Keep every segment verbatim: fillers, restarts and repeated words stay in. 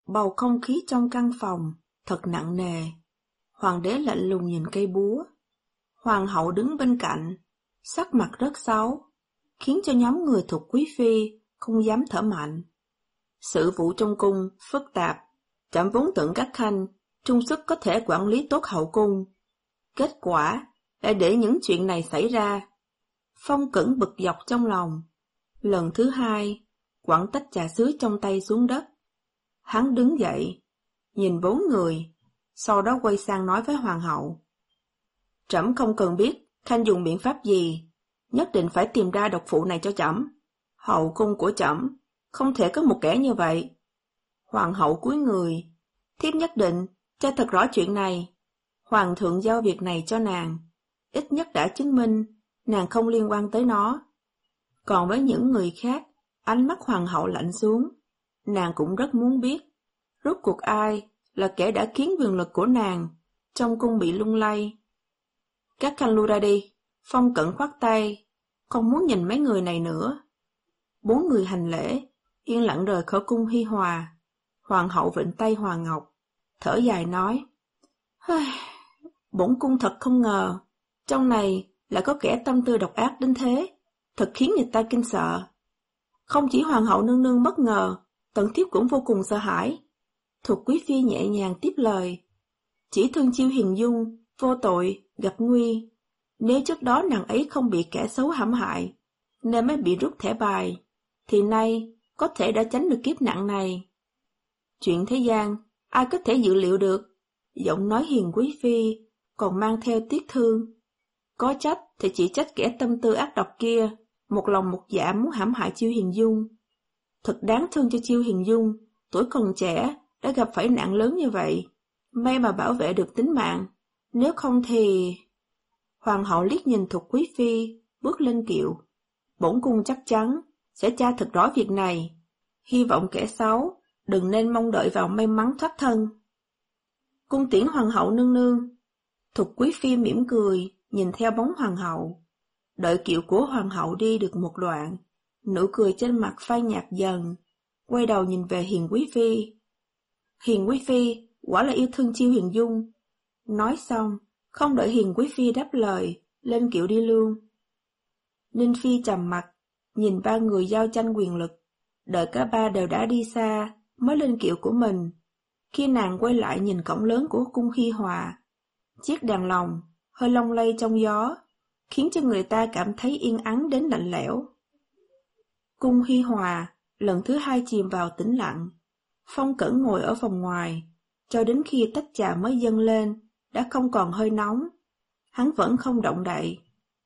Bầu không khí trong căn phòng thật nặng nề. Hoàng đế lạnh lùng nhìn cây búa. Hoàng hậu đứng bên cạnh, sắc mặt rất xấu, khiến cho nhóm người thuộc quý phi không dám thở mạnh. Sự vụ trong cung phức tạp, trẫm vốn tưởng các khanh trung sức có thể quản lý tốt hậu cung. Kết quả lại để những chuyện này xảy ra. Phong Cẩn bực dọc trong lòng. Lần thứ hai, quẳng tách trà sứ trong tay xuống đất. Hắn đứng dậy, nhìn bốn người, sau đó quay sang nói với hoàng hậu. Trẫm không cần biết khanh dùng biện pháp gì, nhất định phải tìm ra độc phụ này cho trẫm. Hậu cung của trẫm không thể có một kẻ như vậy. Hoàng hậu cúi người, thiếp nhất định tra thật rõ chuyện này. Hoàng thượng giao việc này cho nàng, ít nhất đã chứng minh nàng không liên quan tới nó. Còn với những người khác, ánh mắt hoàng hậu lạnh xuống. Nàng cũng rất muốn biết, rốt cuộc ai là kẻ đã khiến quyền lực của nàng trong cung bị lung lay. Các khanh lui ra đi. Phong Cẩn khoát tay, không muốn nhìn mấy người này nữa. Bốn người hành lễ, yên lặng rời khỏi cung Hi Hòa. Hoàng hậu vịnh tay Hoàng Ngọc, thở dài nói, bổn cung thật không ngờ, trong này lại có kẻ tâm tư độc ác đến thế, thật khiến người ta kinh sợ. Không chỉ hoàng hậu nương nương bất ngờ, tần thiếp cũng vô cùng sợ hãi. Thục quý phi nhẹ nhàng tiếp lời, chỉ thương Chiêu Hiền Dung, vô tội, gặp nguy. Nếu trước đó nàng ấy không bị kẻ xấu hãm hại, nên mới bị rút thẻ bài, thì nay có thể đã tránh được kiếp nạn này. Chuyện thế gian, ai có thể dự liệu được? Giọng nói hiền quý phi, còn mang theo tiếc thương. Có trách thì chỉ trách kẻ tâm tư ác độc kia, một lòng một dạ muốn hãm hại Chiêu Hiền Dung. Thật đáng thương cho Chiêu Hiền Dung, tuổi còn trẻ đã gặp phải nạn lớn như vậy. May mà bảo vệ được tính mạng, nếu không thì... Hoàng hậu liếc nhìn Thục quý phi, bước lên kiệu. Bổn cung chắc chắn sẽ tra thật rõ việc này. Hy vọng kẻ xấu đừng nên mong đợi vào may mắn thoát thân. Cung tiễn hoàng hậu nương nương. Thục quý phi mỉm cười, nhìn theo bóng hoàng hậu. Đợi kiệu của hoàng hậu đi được một đoạn, nụ cười trên mặt phai nhạt dần, quay đầu nhìn về Hiền quý phi. Hiền quý phi quả là yêu thương Chiêu Hiền Dung. Nói xong, không đợi Hiền quý phi đáp lời, lên kiệu đi luôn. Ninh phi trầm mặt, nhìn ba người giao tranh quyền lực, đợi cả ba đều đã đi xa, mới lên kiệu của mình. Khi nàng quay lại nhìn cổng lớn của cung Hi Hòa, chiếc đàn lồng hơi lông lay trong gió, khiến cho người ta cảm thấy yên ắng đến lạnh lẽo. Cung Hi Hòa lần thứ hai chìm vào tĩnh lặng. Phong Cẩn ngồi ở phòng ngoài, cho đến khi tách trà mới dâng lên, đã không còn hơi nóng. Hắn vẫn không động đậy.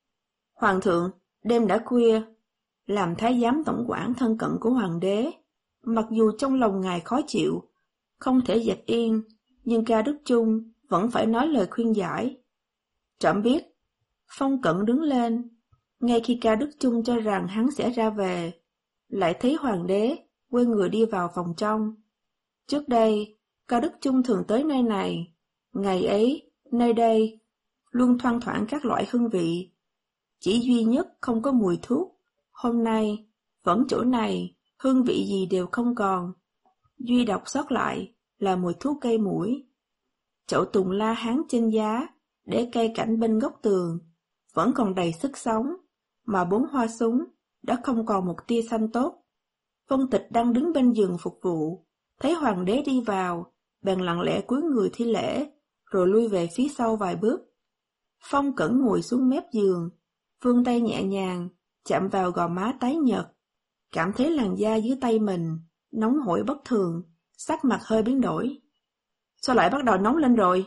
Hoàng thượng, đêm đã khuya. Làm thái giám tổng quản thân cận của hoàng đế, mặc dù trong lòng ngài khó chịu, không thể dẹp yên, nhưng Ca Đức Chung vẫn phải nói lời khuyên giải. Trẫm biết. Phong Cẩn đứng lên, ngay khi Ca Đức Chung cho rằng hắn sẽ ra về, lại thấy hoàng đế quay người đi vào phòng trong. Trước đây, Ca Đức Chung thường tới nơi này, ngày ấy, nơi đây, luôn thoang thoảng các loại hương vị. Chỉ duy nhất không có mùi thuốc. Hôm nay, vẫn chỗ này, hương vị gì đều không còn. Duy độc sót lại là mùi thuốc cây mũi. Chậu tùng la hán trên giá, để cây cảnh bên góc tường, vẫn còn đầy sức sống, mà bốn hoa súng đã không còn một tia xanh tốt. Vân Tịch đang đứng bên giường phục vụ, thấy hoàng đế đi vào, bèn lặng lẽ cúi người thi lễ, rồi lui về phía sau vài bước. Phong Cẩn ngồi xuống mép giường, vươn tay nhẹ nhàng, chạm vào gò má tái nhợt, cảm thấy làn da dưới tay mình nóng hổi bất thường, sắc mặt hơi biến đổi. Sao lại bắt đầu nóng lên rồi?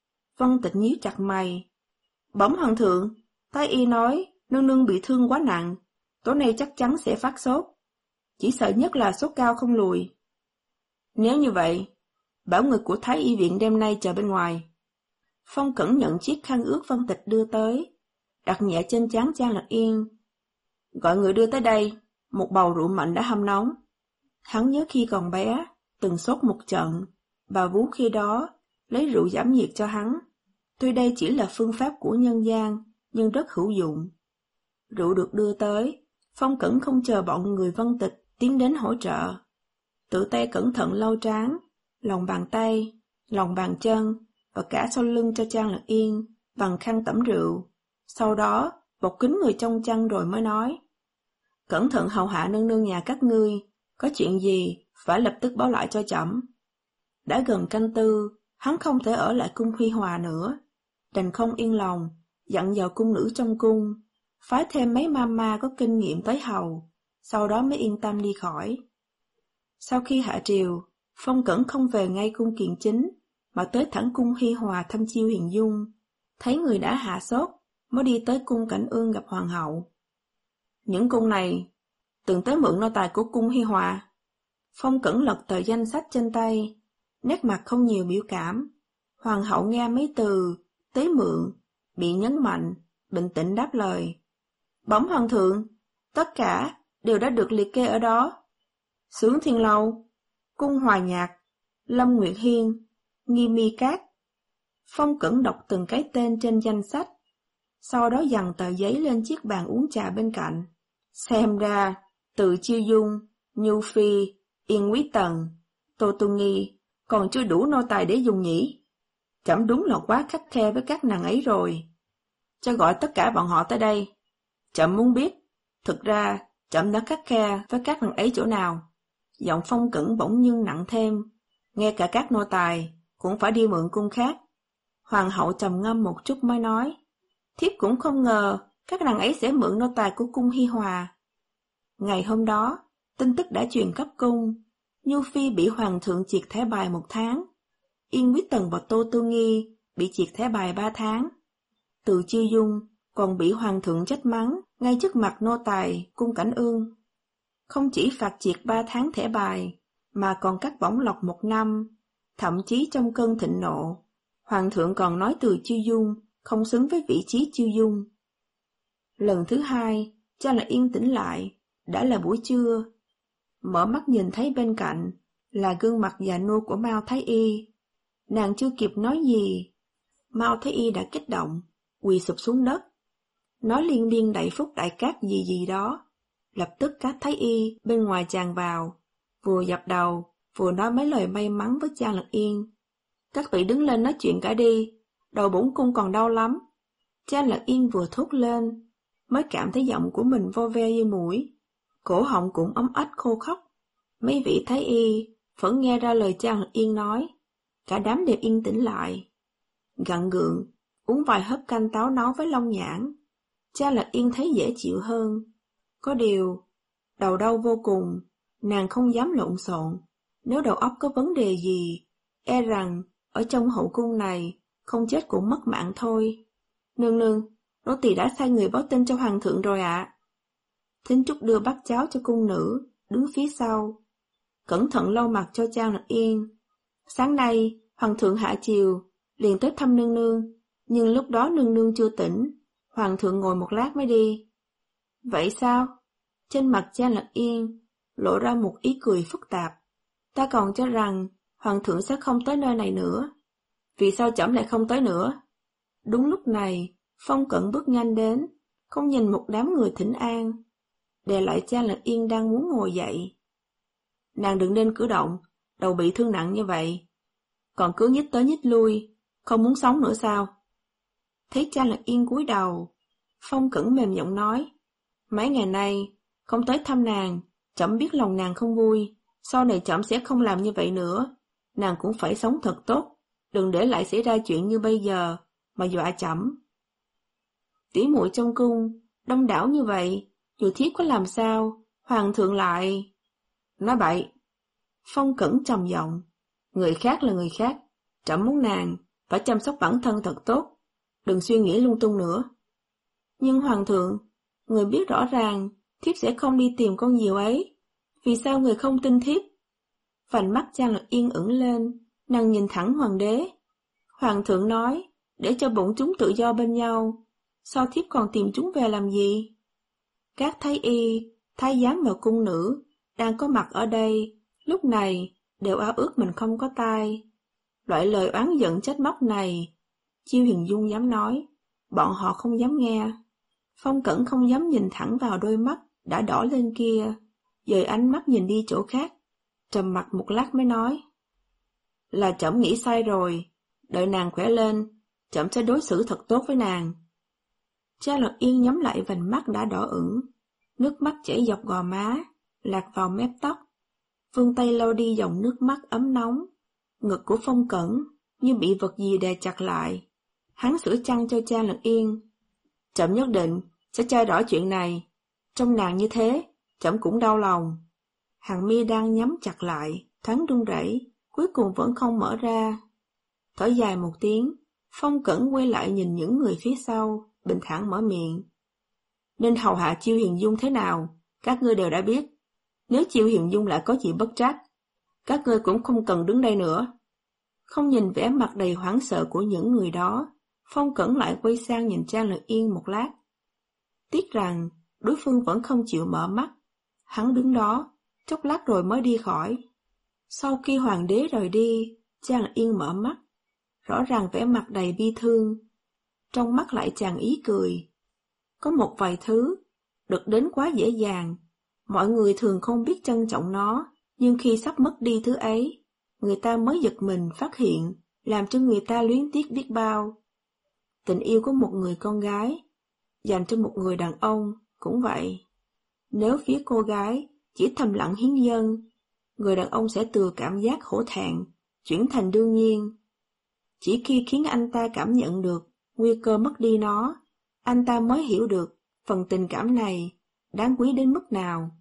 Vân Tịch nhíu chặt mày. Bẩm hoàng thượng, thái y nói nương nương bị thương quá nặng, tối nay chắc chắn sẽ phát sốt. Chỉ sợ nhất là sốt cao không lùi. Nếu như vậy, bảo người của thái y viện đêm nay chờ bên ngoài. Phong Cẩn nhận chiếc khăn ướt Vân Tịch đưa tới, đặt nhẹ trên trán Trang Lạc Yên. Gọi người đưa tới đây, một bầu rượu mạnh đã hâm nóng. Hắn nhớ khi còn bé, từng sốt một trận, bà vú khi đó lấy rượu giảm nhiệt cho hắn. Tuy đây chỉ là phương pháp của nhân gian, nhưng rất hữu dụng. Rượu được đưa tới, Phong Cẩn không chờ bọn người Vân Tịch tiến đến hỗ trợ. Tự tay cẩn thận lau trán, lòng bàn tay, lòng bàn chân và cả sau lưng cho Trang Lật Yên bằng khăn tẩm rượu. Sau đó, bọc kín người trong chăn rồi mới nói: Cẩn thận hầu hạ nương nương nhà các ngươi, có chuyện gì phải lập tức báo lại cho trẫm. Đã gần canh tư, hắn không thể ở lại cung Huy Hòa nữa, đành không yên lòng, dặn dò cung nữ trong cung, phái thêm mấy mama có kinh nghiệm tới hầu, sau đó mới yên tâm đi khỏi. Sau khi hạ triều, Phong Cẩn không về ngay cung Kiền Chính, mà tới thẳng cung Hi Hòa thăm Chiêu Hiền Dung, thấy người đã hạ sốt, mới đi tới cung Cảnh Ương gặp hoàng hậu. Những cung này từng tới mượn nô tài của cung Hi Hòa. Phong Cẩn lật tờ danh sách trên tay, nét mặt không nhiều biểu cảm. Hoàng hậu nghe mấy từ tới mượn bị nhấn mạnh, bình tĩnh đáp lời: Bẩm hoàng thượng, tất cả đều đã được liệt kê ở đó. Xướng Thiên Lâu, cung Hòa Nhạc, Lâm Nguyệt Hiên, Nghi Mi Cát. Phong Cẩn đọc từng cái tên trên danh sách, sau đó dằn tờ giấy lên chiếc bàn uống trà bên cạnh. Xem ra, từ Chiêu Dung, Nhu Phi, Yên Quý Tần, Tô Tu Nghi còn chưa đủ nô tài để dùng nhỉ. Trẫm đúng là quá khắt khe với các nàng ấy rồi. Cho gọi tất cả bọn họ tới đây. Trẫm muốn biết, thực ra trẫm đã khắt khe với các nàng ấy chỗ nào. Giọng Phong Cẩn bỗng nhiên nặng thêm, nghe cả các nô tài cũng phải đi mượn cung khác. Hoàng hậu trầm ngâm một chút mới nói: Thiếp cũng không ngờ các nàng ấy sẽ mượn nô tài của cung Hi Hòa. Ngày hôm đó, tin tức đã truyền khắp cung, Nhu Phi bị hoàng thượng triệt thẻ bài một tháng, Yên Quý Tần và Tô Tu Nghi bị triệt thẻ bài ba tháng. Từ Chiêu Dung còn bị hoàng thượng trách mắng ngay trước mặt nô tài cung Cảnh Ương. Không chỉ phạt triệt ba tháng thẻ bài, mà còn cắt bổng lộc một năm. Thậm chí trong cơn thịnh nộ, hoàng thượng còn nói Từ Chiêu Dung không xứng với vị trí Chiêu Dung. Lần thứ hai, cho là yên tĩnh lại, đã là buổi trưa. Mở mắt nhìn thấy bên cạnh là gương mặt già nua của Mao Thái Y. Nàng chưa kịp nói gì, Mao Thái Y đã kích động, quỳ sụp xuống đất, nói liên miên đại phúc đại cát gì gì đó. Lập tức các Thái Y bên ngoài tràn vào, vừa dập đầu, vừa nói mấy lời may mắn với Trang Lật Yên. Các vị đứng lên nói chuyện cả đi, đầu bổn cung còn đau lắm. Trang Lật Yên vừa thốt lên, mới cảm thấy giọng của mình vo ve như mũi, cổ họng cũng ấm ách khô khóc. Mấy vị Thái Y vẫn nghe ra lời Trang Lật Yên nói, cả đám đều yên tĩnh lại. Gặn gượng, uống vài hớp canh táo nấu với long nhãn, Trang Lật Yên thấy dễ chịu hơn. Có điều, đầu đau vô cùng, nàng không dám lộn xộn, nếu đầu óc có vấn đề gì, e rằng ở trong hậu cung này không chết cũng mất mạng thôi. Nương nương, nô tỳ đã sai người báo tin cho hoàng thượng rồi ạ. À. Thính Trúc đưa bát cháo cho cung nữ, đứng phía sau, cẩn thận lau mặt cho Trang Lật Yên. Sáng nay, hoàng thượng hạ chiều, liền tới thăm nương nương, nhưng lúc đó nương nương chưa tỉnh, hoàng thượng ngồi một lát mới đi. Vậy sao? Trên mặt Trang Lật Yên lộ ra một ý cười phức tạp. Ta còn cho rằng hoàng thượng sẽ không tới nơi này nữa. Vì sao trẫm lại không tới nữa? Đúng lúc này, Phong Cẩn bước nhanh đến, không nhìn một đám người thỉnh an, đè lại Trang Lật Yên đang muốn ngồi dậy. Nàng đừng nên cử động, đầu bị thương nặng như vậy, còn cứ nhích tới nhích lui, không muốn sống nữa sao? Thấy Trang Lật Yên cúi đầu, Phong Cẩn mềm giọng nói: Mấy ngày nay không tới thăm nàng, trẫm biết lòng nàng không vui, sau này trẫm sẽ không làm như vậy nữa. Nàng cũng phải sống thật tốt, đừng để lại xảy ra chuyện như bây giờ mà dọa trẫm. Tỷ muội trong cung đông đảo như vậy, dù thiếp có làm sao, hoàng thượng lại... Nói bậy. Phong Cẩn trầm giọng: Người khác là người khác, trẫm muốn nàng phải chăm sóc bản thân thật tốt, đừng suy nghĩ lung tung nữa. Nhưng hoàng thượng, người biết rõ ràng thiếp sẽ không đi tìm con diều ấy, vì sao người không tin thiếp? Vành mắt Trang Lật Yên ửng lên, nàng nhìn thẳng hoàng đế. Hoàng thượng nói, để cho bọn chúng tự do bên nhau, sao thiếp còn tìm chúng về làm gì? Các thái y, thái giám và cung nữ đang có mặt ở đây, lúc này đều ao ước mình không có tai. Loại lời oán giận trách móc này, Chiêu Hiền Dung dám nói, bọn họ không dám nghe. Phong Cẩn không dám nhìn thẳng vào đôi mắt đã đỏ lên kia, dời ánh mắt nhìn đi chỗ khác, trầm mặc một lát mới nói: Là trẫm nghĩ sai rồi, đợi nàng khỏe lên, trẫm sẽ đối xử thật tốt với nàng. Cha Lật Yên nhắm lại vành mắt đã đỏ ửng, nước mắt chảy dọc gò má, lạc vào mép tóc. Vươn tay lau đi dòng nước mắt ấm nóng. Ngực của Phong Cẩn như bị vật gì đè chặt lại. Hắn sửa chăn cho cha Lật Yên. Trẫm nhất định sẽ tra rõ chuyện này. Trong nàng như thế, trẫm cũng đau lòng. Hàng mi đang nhắm chặt lại, thoáng run rẩy, cuối cùng vẫn không mở ra. Thở dài một tiếng, Phong Cẩn quay lại nhìn những người phía sau, bình thản mở miệng. Nên hầu hạ Chiêu Hiền Dung thế nào, các ngươi đều đã biết. Nếu Chiêu Hiền Dung lại có gì bất trắc, các ngươi cũng không cần đứng đây nữa. Không nhìn vẻ mặt đầy hoảng sợ của những người đó, Phong Cẩn lại quay sang nhìn Trang Lật Yên một lát. Tiếc rằng, đối phương vẫn không chịu mở mắt. Hắn đứng đó, chốc lát rồi mới đi khỏi. Sau khi hoàng đế rời đi, Trang Lật Yên mở mắt. Rõ ràng vẻ mặt đầy bi thương. Trong mắt lại tràn ý cười. Có một vài thứ, được đến quá dễ dàng. Mọi người thường không biết trân trọng nó, nhưng khi sắp mất đi thứ ấy, người ta mới giật mình phát hiện, làm cho người ta luyến tiếc biết bao. Tình yêu của một người con gái, dành cho một người đàn ông, cũng vậy. Nếu phía cô gái chỉ thầm lặng hiến dâng, người đàn ông sẽ từ cảm giác hổ thẹn, chuyển thành đương nhiên. Chỉ khi khiến anh ta cảm nhận được nguy cơ mất đi nó, anh ta mới hiểu được phần tình cảm này đáng quý đến mức nào.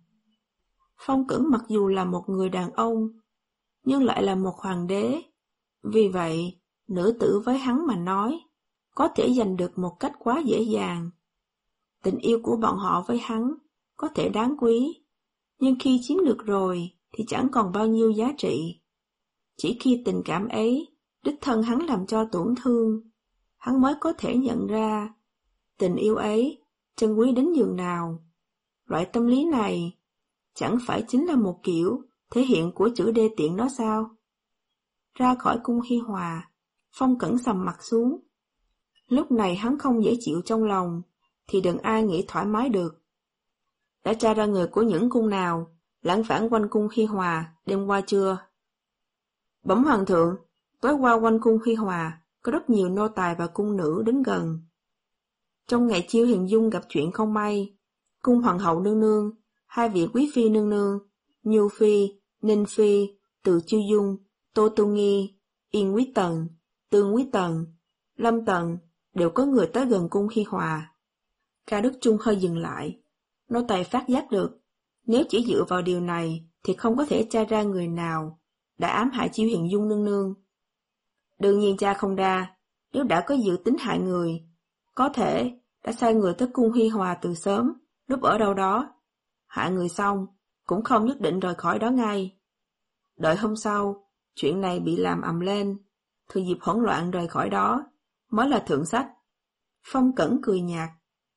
Phong Cẩn mặc dù là một người đàn ông, nhưng lại là một hoàng đế. Vì vậy, nữ tử với hắn mà nói, có thể giành được một cách quá dễ dàng. Tình yêu của bọn họ với hắn có thể đáng quý, nhưng khi chiếm được rồi thì chẳng còn bao nhiêu giá trị. Chỉ khi tình cảm ấy đích thân hắn làm cho tổn thương, hắn mới có thể nhận ra tình yêu ấy trân quý đến nhường nào. Loại tâm lý này chẳng phải chính là một kiểu thể hiện của chữ đê tiện đó sao? Ra khỏi cung Hi Hòa, Phong Cẩn sầm mặt xuống. Lúc này hắn không dễ chịu trong lòng, thì đừng ai nghĩ thoải mái được. Đã tra ra người của những cung nào lãng vãng quanh cung Hi Hòa đêm qua chưa? Bẩm hoàng thượng, tối qua quanh cung Hi Hòa có rất nhiều nô tài và cung nữ đến gần. Trong ngày Chiêu Hiền Dung gặp chuyện không may, cung hoàng hậu nương nương, hai vị quý phi nương nương, Nhu Phi, Ninh Phi, Từ Chiêu Dung, Tô Tu Nghi, Yên Quý Tần, Tương Quý Tần, Lâm Tần đều có người tới gần cung Hi Hòa. Ca Đức Trung hơi dừng lại. Nô tài phát giác được, nếu chỉ dựa vào điều này thì không có thể tra ra người nào đã ám hại Chiêu Hiền Dung nương nương. Đương nhiên tra không ra, nếu đã có dự tính hại người, có thể đã sai người tới cung Hi Hòa từ sớm, núp ở đâu đó. Hại người xong, cũng không nhất định rời khỏi đó ngay. Đợi hôm sau, chuyện này bị làm ầm lên, thừa dịp hỗn loạn rời khỏi đó, mới là thượng sách. Phong Cẩn cười nhạt.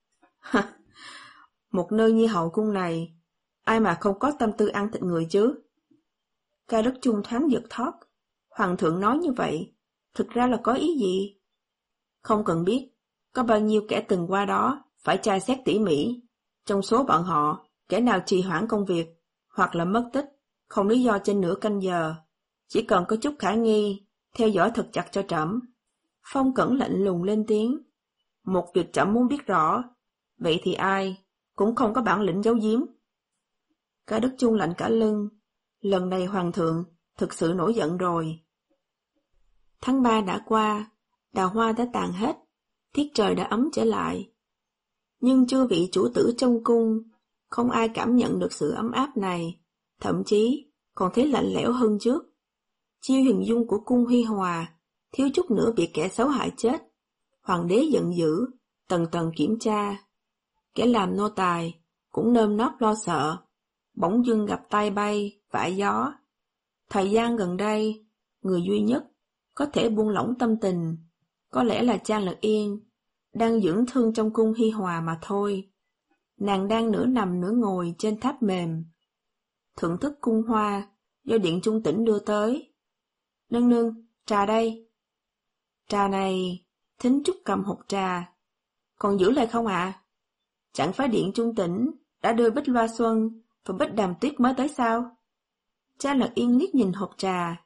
Một nơi như hậu cung này, ai mà không có tâm tư ăn thịt người chứ? Ca Đức Trung thoáng giật thót. Hoàng thượng nói như vậy, thực ra là có ý gì? Không cần biết, có bao nhiêu kẻ từng qua đó, phải tra xét tỉ mỉ. Trong số bọn họ, kẻ nào trì hoãn công việc, hoặc là mất tích, không lý do trên nửa canh giờ. Chỉ cần có chút khả nghi, theo dõi thật chặt cho trẫm. Phong Cẩn lạnh lùng lên tiếng. Một việc trẫm muốn biết rõ, vậy thì ai cũng không có bản lĩnh giấu giếm. Ca Đức Trung lạnh cả lưng. Lần này hoàng thượng thực sự nổi giận rồi. Tháng ba đã qua, đào hoa đã tàn hết, tiết trời đã ấm trở lại. Nhưng chư vị chủ tử trong cung, không ai cảm nhận được sự ấm áp này, thậm chí còn thấy lạnh lẽo hơn trước. Chiêu Hiền Dung của cung Hi Hòa thiếu chút nữa bị kẻ xấu hại chết. Hoàng đế giận dữ, tầng tầng kiểm tra. Kẻ làm nô tài cũng nơm nóp lo sợ, bỗng dưng gặp tai bay, vạ gió. Thời gian gần đây, người duy nhất có thể buông lỏng tâm tình, có lẽ là Trang Lật Yên, đang dưỡng thương trong cung Hi Hòa mà thôi. Nàng đang nửa nằm nửa ngồi trên tháp mềm, thưởng thức cung hoa do Điện Trung Tĩnh đưa tới. Nương nương, trà đây. Trà này, Thính Trúc cầm hộp trà. Còn giữ lại không ạ? À? Chẳng phải Điện Trung Tĩnh đã đưa Bích Loa Xuân và Bích Đàm Tuyết mới tới sao? Trang Lật Yên liếc nhìn hộp trà,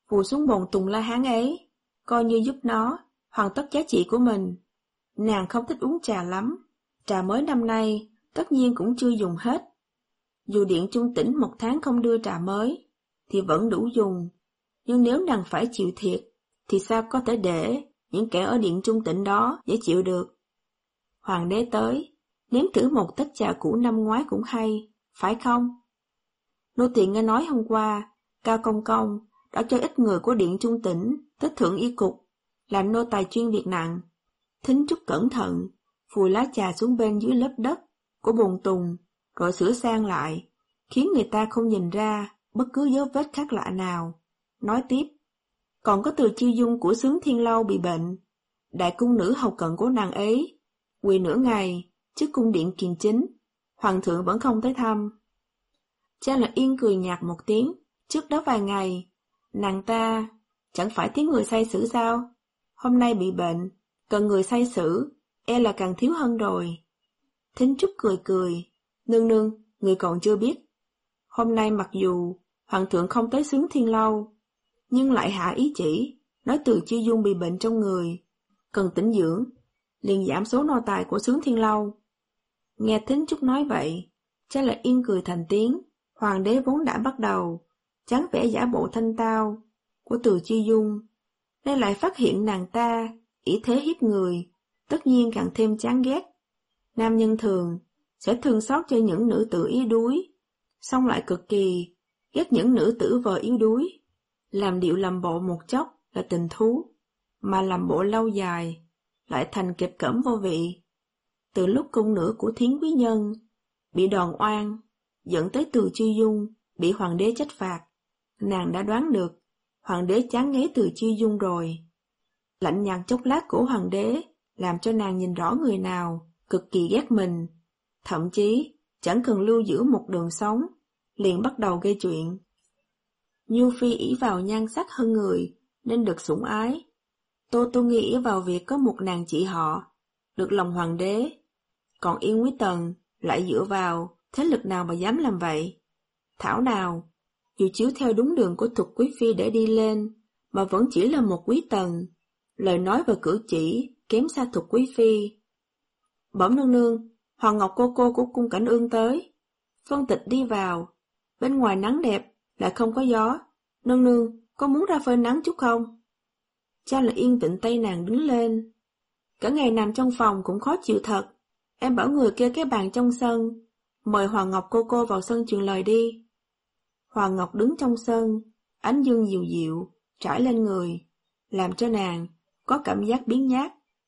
vùi xuống bồn tùng la hán ấy, coi như giúp nó hoàn tất giá trị của mình. Nàng không thích uống trà lắm, trà mới năm nay tất nhiên cũng chưa dùng hết. Dù Điện Trung Tỉnh một tháng không đưa trà mới, thì vẫn đủ dùng, nhưng nếu nàng phải chịu thiệt, thì sao có thể để những kẻ ở Điện Trung Tỉnh đó dễ chịu được. Hoàng đế tới, nếm thử một tách trà cũ năm ngoái cũng hay, phải không? Nô tỳ nghe nói hôm qua, Cao Công Công đã cho ít người của Điện Trung Tỉnh tới Thượng Y Cục, làm nô tài chuyên việc nặng. Thính Trúc cẩn thận, vùi lá trà xuống bên dưới lớp đất của bồn tùng, rồi sửa sang lại, khiến người ta không nhìn ra bất cứ dấu vết khác lạ nào. Nói tiếp, còn có Từ Chiêu Dung của Xướng Thiên Lâu bị bệnh. Đại cung nữ hầu cận của nàng ấy quỳ nửa ngày trước cung điện Kiền Chính, hoàng thượng vẫn không tới thăm. Cha Lạc Yên cười nhạt một tiếng. Trước đó vài ngày, nàng ta chẳng phải tiếng người say xử sao? Hôm nay bị bệnh, cần người say xử, e là càng thiếu hơn rồi. Thính Trúc cười cười, nương nương, người còn chưa biết. Hôm nay mặc dù hoàng thượng không tới Xướng Thiên Lâu, nhưng lại hạ ý chỉ, nói Từ Chiêu Dung bị bệnh trong người, cần tĩnh dưỡng, liền giảm số nô tài của Xướng Thiên Lâu. Nghe Thính Trúc nói vậy, cha Lạc Yên cười thành tiếng. Hoàng đế vốn đã bắt đầu chán vẻ giả bộ thanh tao của Từ Chiêu Dung, nay lại phát hiện nàng ta ỷ thế hiếp người, tất nhiên càng thêm chán ghét. Nam nhân thường sẽ thương xót cho những nữ tử yếu đuối, song lại cực kỳ ghét những nữ tử vờ yếu đuối. Làm điệu làm bộ một chốc là tình thú, mà làm bộ lâu dài lại thành kịch cỡm vô vị. Từ lúc cung nữ của Thiến quý nhân bị đòn oan, dẫn tới Từ Chiêu Dung bị hoàng đế trách phạt, nàng đã đoán được hoàng đế chán ngấy Từ Chiêu Dung rồi. Lạnh nhạt chốc lát của hoàng đế làm cho nàng nhìn rõ người nào cực kỳ ghét mình, thậm chí chẳng cần lưu giữ một đường sống, liền bắt đầu gây chuyện. Nhu Phi ỷ vào nhan sắc hơn người nên được sủng ái. Tô Tô Nghi ỷ vào việc có một nàng chị họ, được lòng hoàng đế. Còn Yên Quý Tần lại dựa vào thế lực nào mà dám làm vậy? Thảo nào, dù chiếu theo đúng đường của Thục Quý Phi để đi lên, mà vẫn chỉ là một quý tần, lời nói và cử chỉ kém xa Thục Quý Phi. Bẩm nương nương, Hoàng Ngọc cô cô của cung Cảnh Ương tới. Phân Tịch đi vào, bên ngoài nắng đẹp, lại không có gió. Nương nương, có muốn ra phơi nắng chút không? Cha Lạc Yên vịnh tay nàng đứng lên. Cả ngày nằm trong phòng cũng khó chịu thật. Em bảo người kêu cái bàn trong sân, mời Hoàng Ngọc cô cô vào sân truyền lời đi. Hoàng Ngọc đứng trong sân, ánh dương dịu dịu trải lên người, làm cho nàng có cảm giác biến nhát.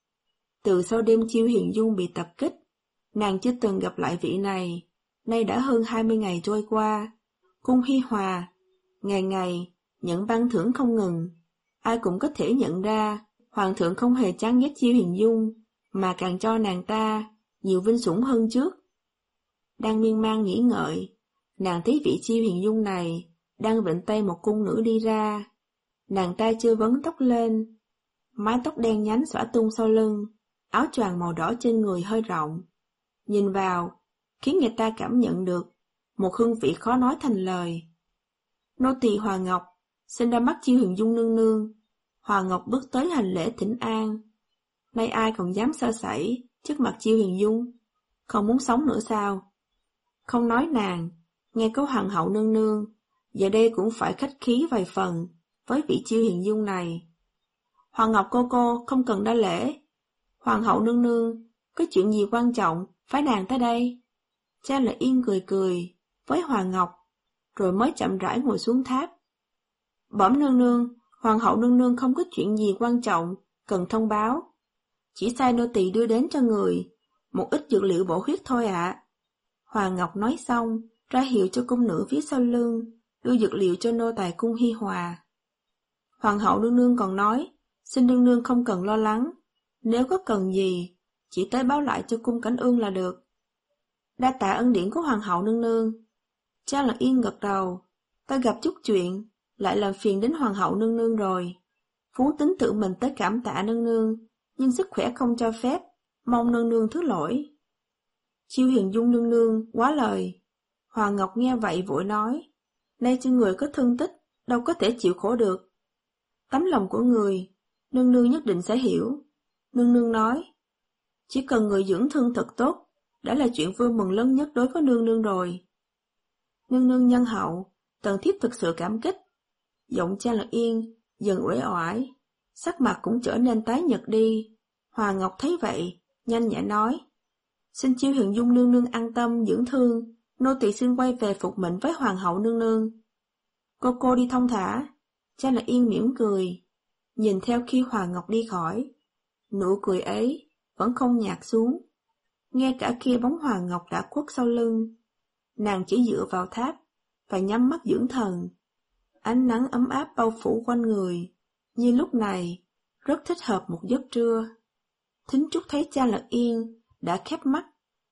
Từ sau đêm Chiêu Hiền Dung bị tập kích, nàng chưa từng gặp lại vị này. Nay đã hơn hai mươi ngày trôi qua, cung hi hòa, ngày ngày nhận ban thưởng không ngừng. Ai cũng có thể nhận ra, hoàng thượng không hề chán ghét Chiêu Hiền Dung, mà càng cho nàng ta nhiều vinh sủng hơn trước. Đang miên man nghĩ ngợi, nàng thấy vị Chiêu Hiền Dung này đang vịnh tay một cung nữ đi ra. Nàng ta chưa vấn tóc lên, mái tóc đen nhánh xõa tung sau lưng, áo choàng màu đỏ trên người hơi rộng. Nhìn vào, khiến người ta cảm nhận được một hương vị khó nói thành lời. Nô tỳ Hoàng Ngọc, xin ra mắt Chiêu Hiền Dung nương nương. Hoàng Ngọc bước tới hành lễ thỉnh an. Nay ai còn dám sơ sẩy trước mặt Chiêu Hiền Dung? Không muốn sống nữa sao? Không nói nàng, nghe có hoàng hậu nương nương, giờ đây cũng phải khách khí vài phần với vị Chiêu Hiền Dung này. Hoàng Ngọc cô cô không cần đa lễ. Hoàng hậu nương nương, có chuyện gì quan trọng, phái nàng tới đây. Cha Lạc Yên cười cười với Hoàng Ngọc, rồi mới chậm rãi ngồi xuống tháp. Bẩm nương nương, Hoàng hậu nương nương không có chuyện gì quan trọng cần thông báo, chỉ sai nô tỳ đưa đến cho người một ít dược liệu bổ huyết thôi ạ. À. Hoàng Ngọc nói xong, ra hiệu cho cung nữ phía sau lưng đưa dược liệu cho nô tài cung hi hòa. Hoàng hậu nương nương còn nói, xin nương nương không cần lo lắng, nếu có cần gì, chỉ tới báo lại cho cung Cảnh Ương là được. Đa tạ ân điển của hoàng hậu nương nương. Cha Lạc Yên gật đầu, ta gặp chút chuyện, lại làm phiền đến hoàng hậu nương nương rồi. Phú tính tự mình tới cảm tạ nương nương, nhưng sức khỏe không cho phép, mong nương nương thứ lỗi. Chiêu Hiền Dung nương nương quá lời. Hoàng Ngọc nghe vậy vội nói, nay trên người có thương tích, đâu có thể chịu khổ được, Tấm lòng của người, nương nương nhất định sẽ hiểu. Nương nương nói, chỉ cần người dưỡng thương thật tốt, đã là chuyện vui mừng lớn nhất đối với nương nương rồi. Nương nương nhân hậu, Tần thiếp thực sự cảm kích. Giọng Cha Lạc Yên dần uể oải, sắc mặt cũng trở nên tái nhợt đi. Hoàng Ngọc thấy vậy, nhanh nhẹ nói, xin chiêu Hiền Dung nương nương an tâm dưỡng thương, nô tỳ xin quay về phục mệnh với Hoàng hậu nương nương. Cô cô đi thông thả. Cha Lạc Yên mỉm cười, nhìn theo khi Hoàng Ngọc đi khỏi. Nụ cười ấy vẫn không nhạt xuống, nghe cả khi bóng Hoàng Ngọc đã khuất sau lưng. Nàng chỉ dựa vào tháp và nhắm mắt dưỡng thần. Ánh nắng ấm áp bao phủ quanh người, như lúc này rất thích hợp một giấc trưa. Thính Trúc thấy Cha Lạc Yên đã khép mắt,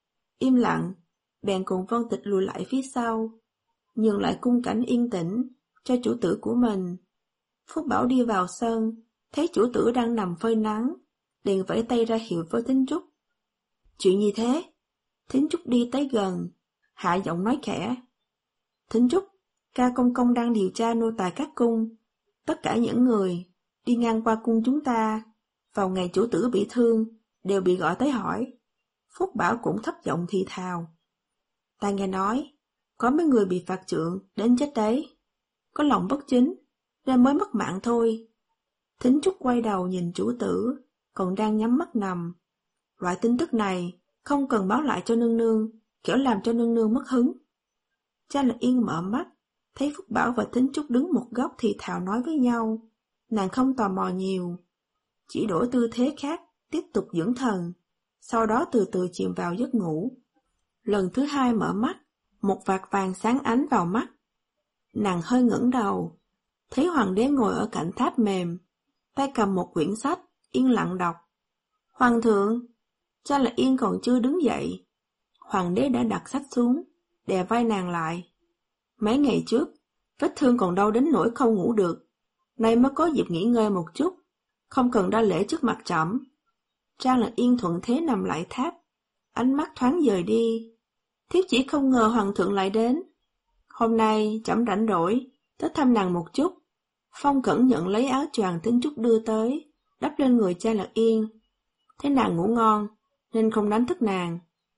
im lặng, bèn cùng Vân Tịch lùi lại phía sau, nhường lại cung cảnh yên tĩnh cho chủ tử của mình. Phúc Bảo đi vào sân, thấy chủ tử đang nằm phơi nắng, liền vẫy tay ra hiệu với Thính Trúc. Chuyện gì thế? Thính Trúc đi tới gần, hạ giọng nói khẽ. Thính Trúc, ca công công đang điều tra nô tài các cung. Tất cả những người đi ngang qua cung chúng ta, vào ngày chủ tử bị thương, đều bị gọi tới hỏi. Phúc Bảo cũng thấp giọng thì thào. Ta nghe nói, có mấy người bị phạt trượng đến chết đấy. Có lòng bất chính, nên mới mất mạng thôi. Thính Trúc quay đầu nhìn chủ tử, còn đang nhắm mắt nằm. Loại tin tức này không cần báo lại cho nương nương, kiểu làm cho nương nương mất hứng. Cha Lạc Yên mở mắt, thấy Phúc Bảo và Thính Trúc đứng một góc thì thào nói với nhau. Nàng không tò mò nhiều, chỉ đổi tư thế khác, tiếp tục dưỡng thần, sau đó từ từ chìm vào giấc ngủ. Lần thứ hai mở mắt, một vạt vàng sáng ánh vào mắt. Nàng hơi ngẩng đầu, thấy hoàng đế ngồi ở cạnh tháp mềm, tay cầm một quyển sách, yên lặng đọc. Hoàng thượng! Cha Lạc Yên còn chưa đứng dậy, hoàng đế đã đặt sách xuống, đè vai nàng lại. Mấy ngày trước, vết thương còn đau đến nỗi không ngủ được, nay mới có dịp nghỉ ngơi một chút, không cần đa lễ trước mặt trẫm. Cha Lạc Yên thuận thế nằm lại tháp, ánh mắt thoáng dời đi. Thiếp chỉ không ngờ hoàng thượng lại đến. Hôm nay trẫm rảnh rỗi, tới thăm nàng một chút. Phong cẩn nhận lấy áo choàng Thính Trúc đưa tới, đắp lên người Cha Lạc Yên. Thấy nàng ngủ ngon, nên không đánh thức nàng.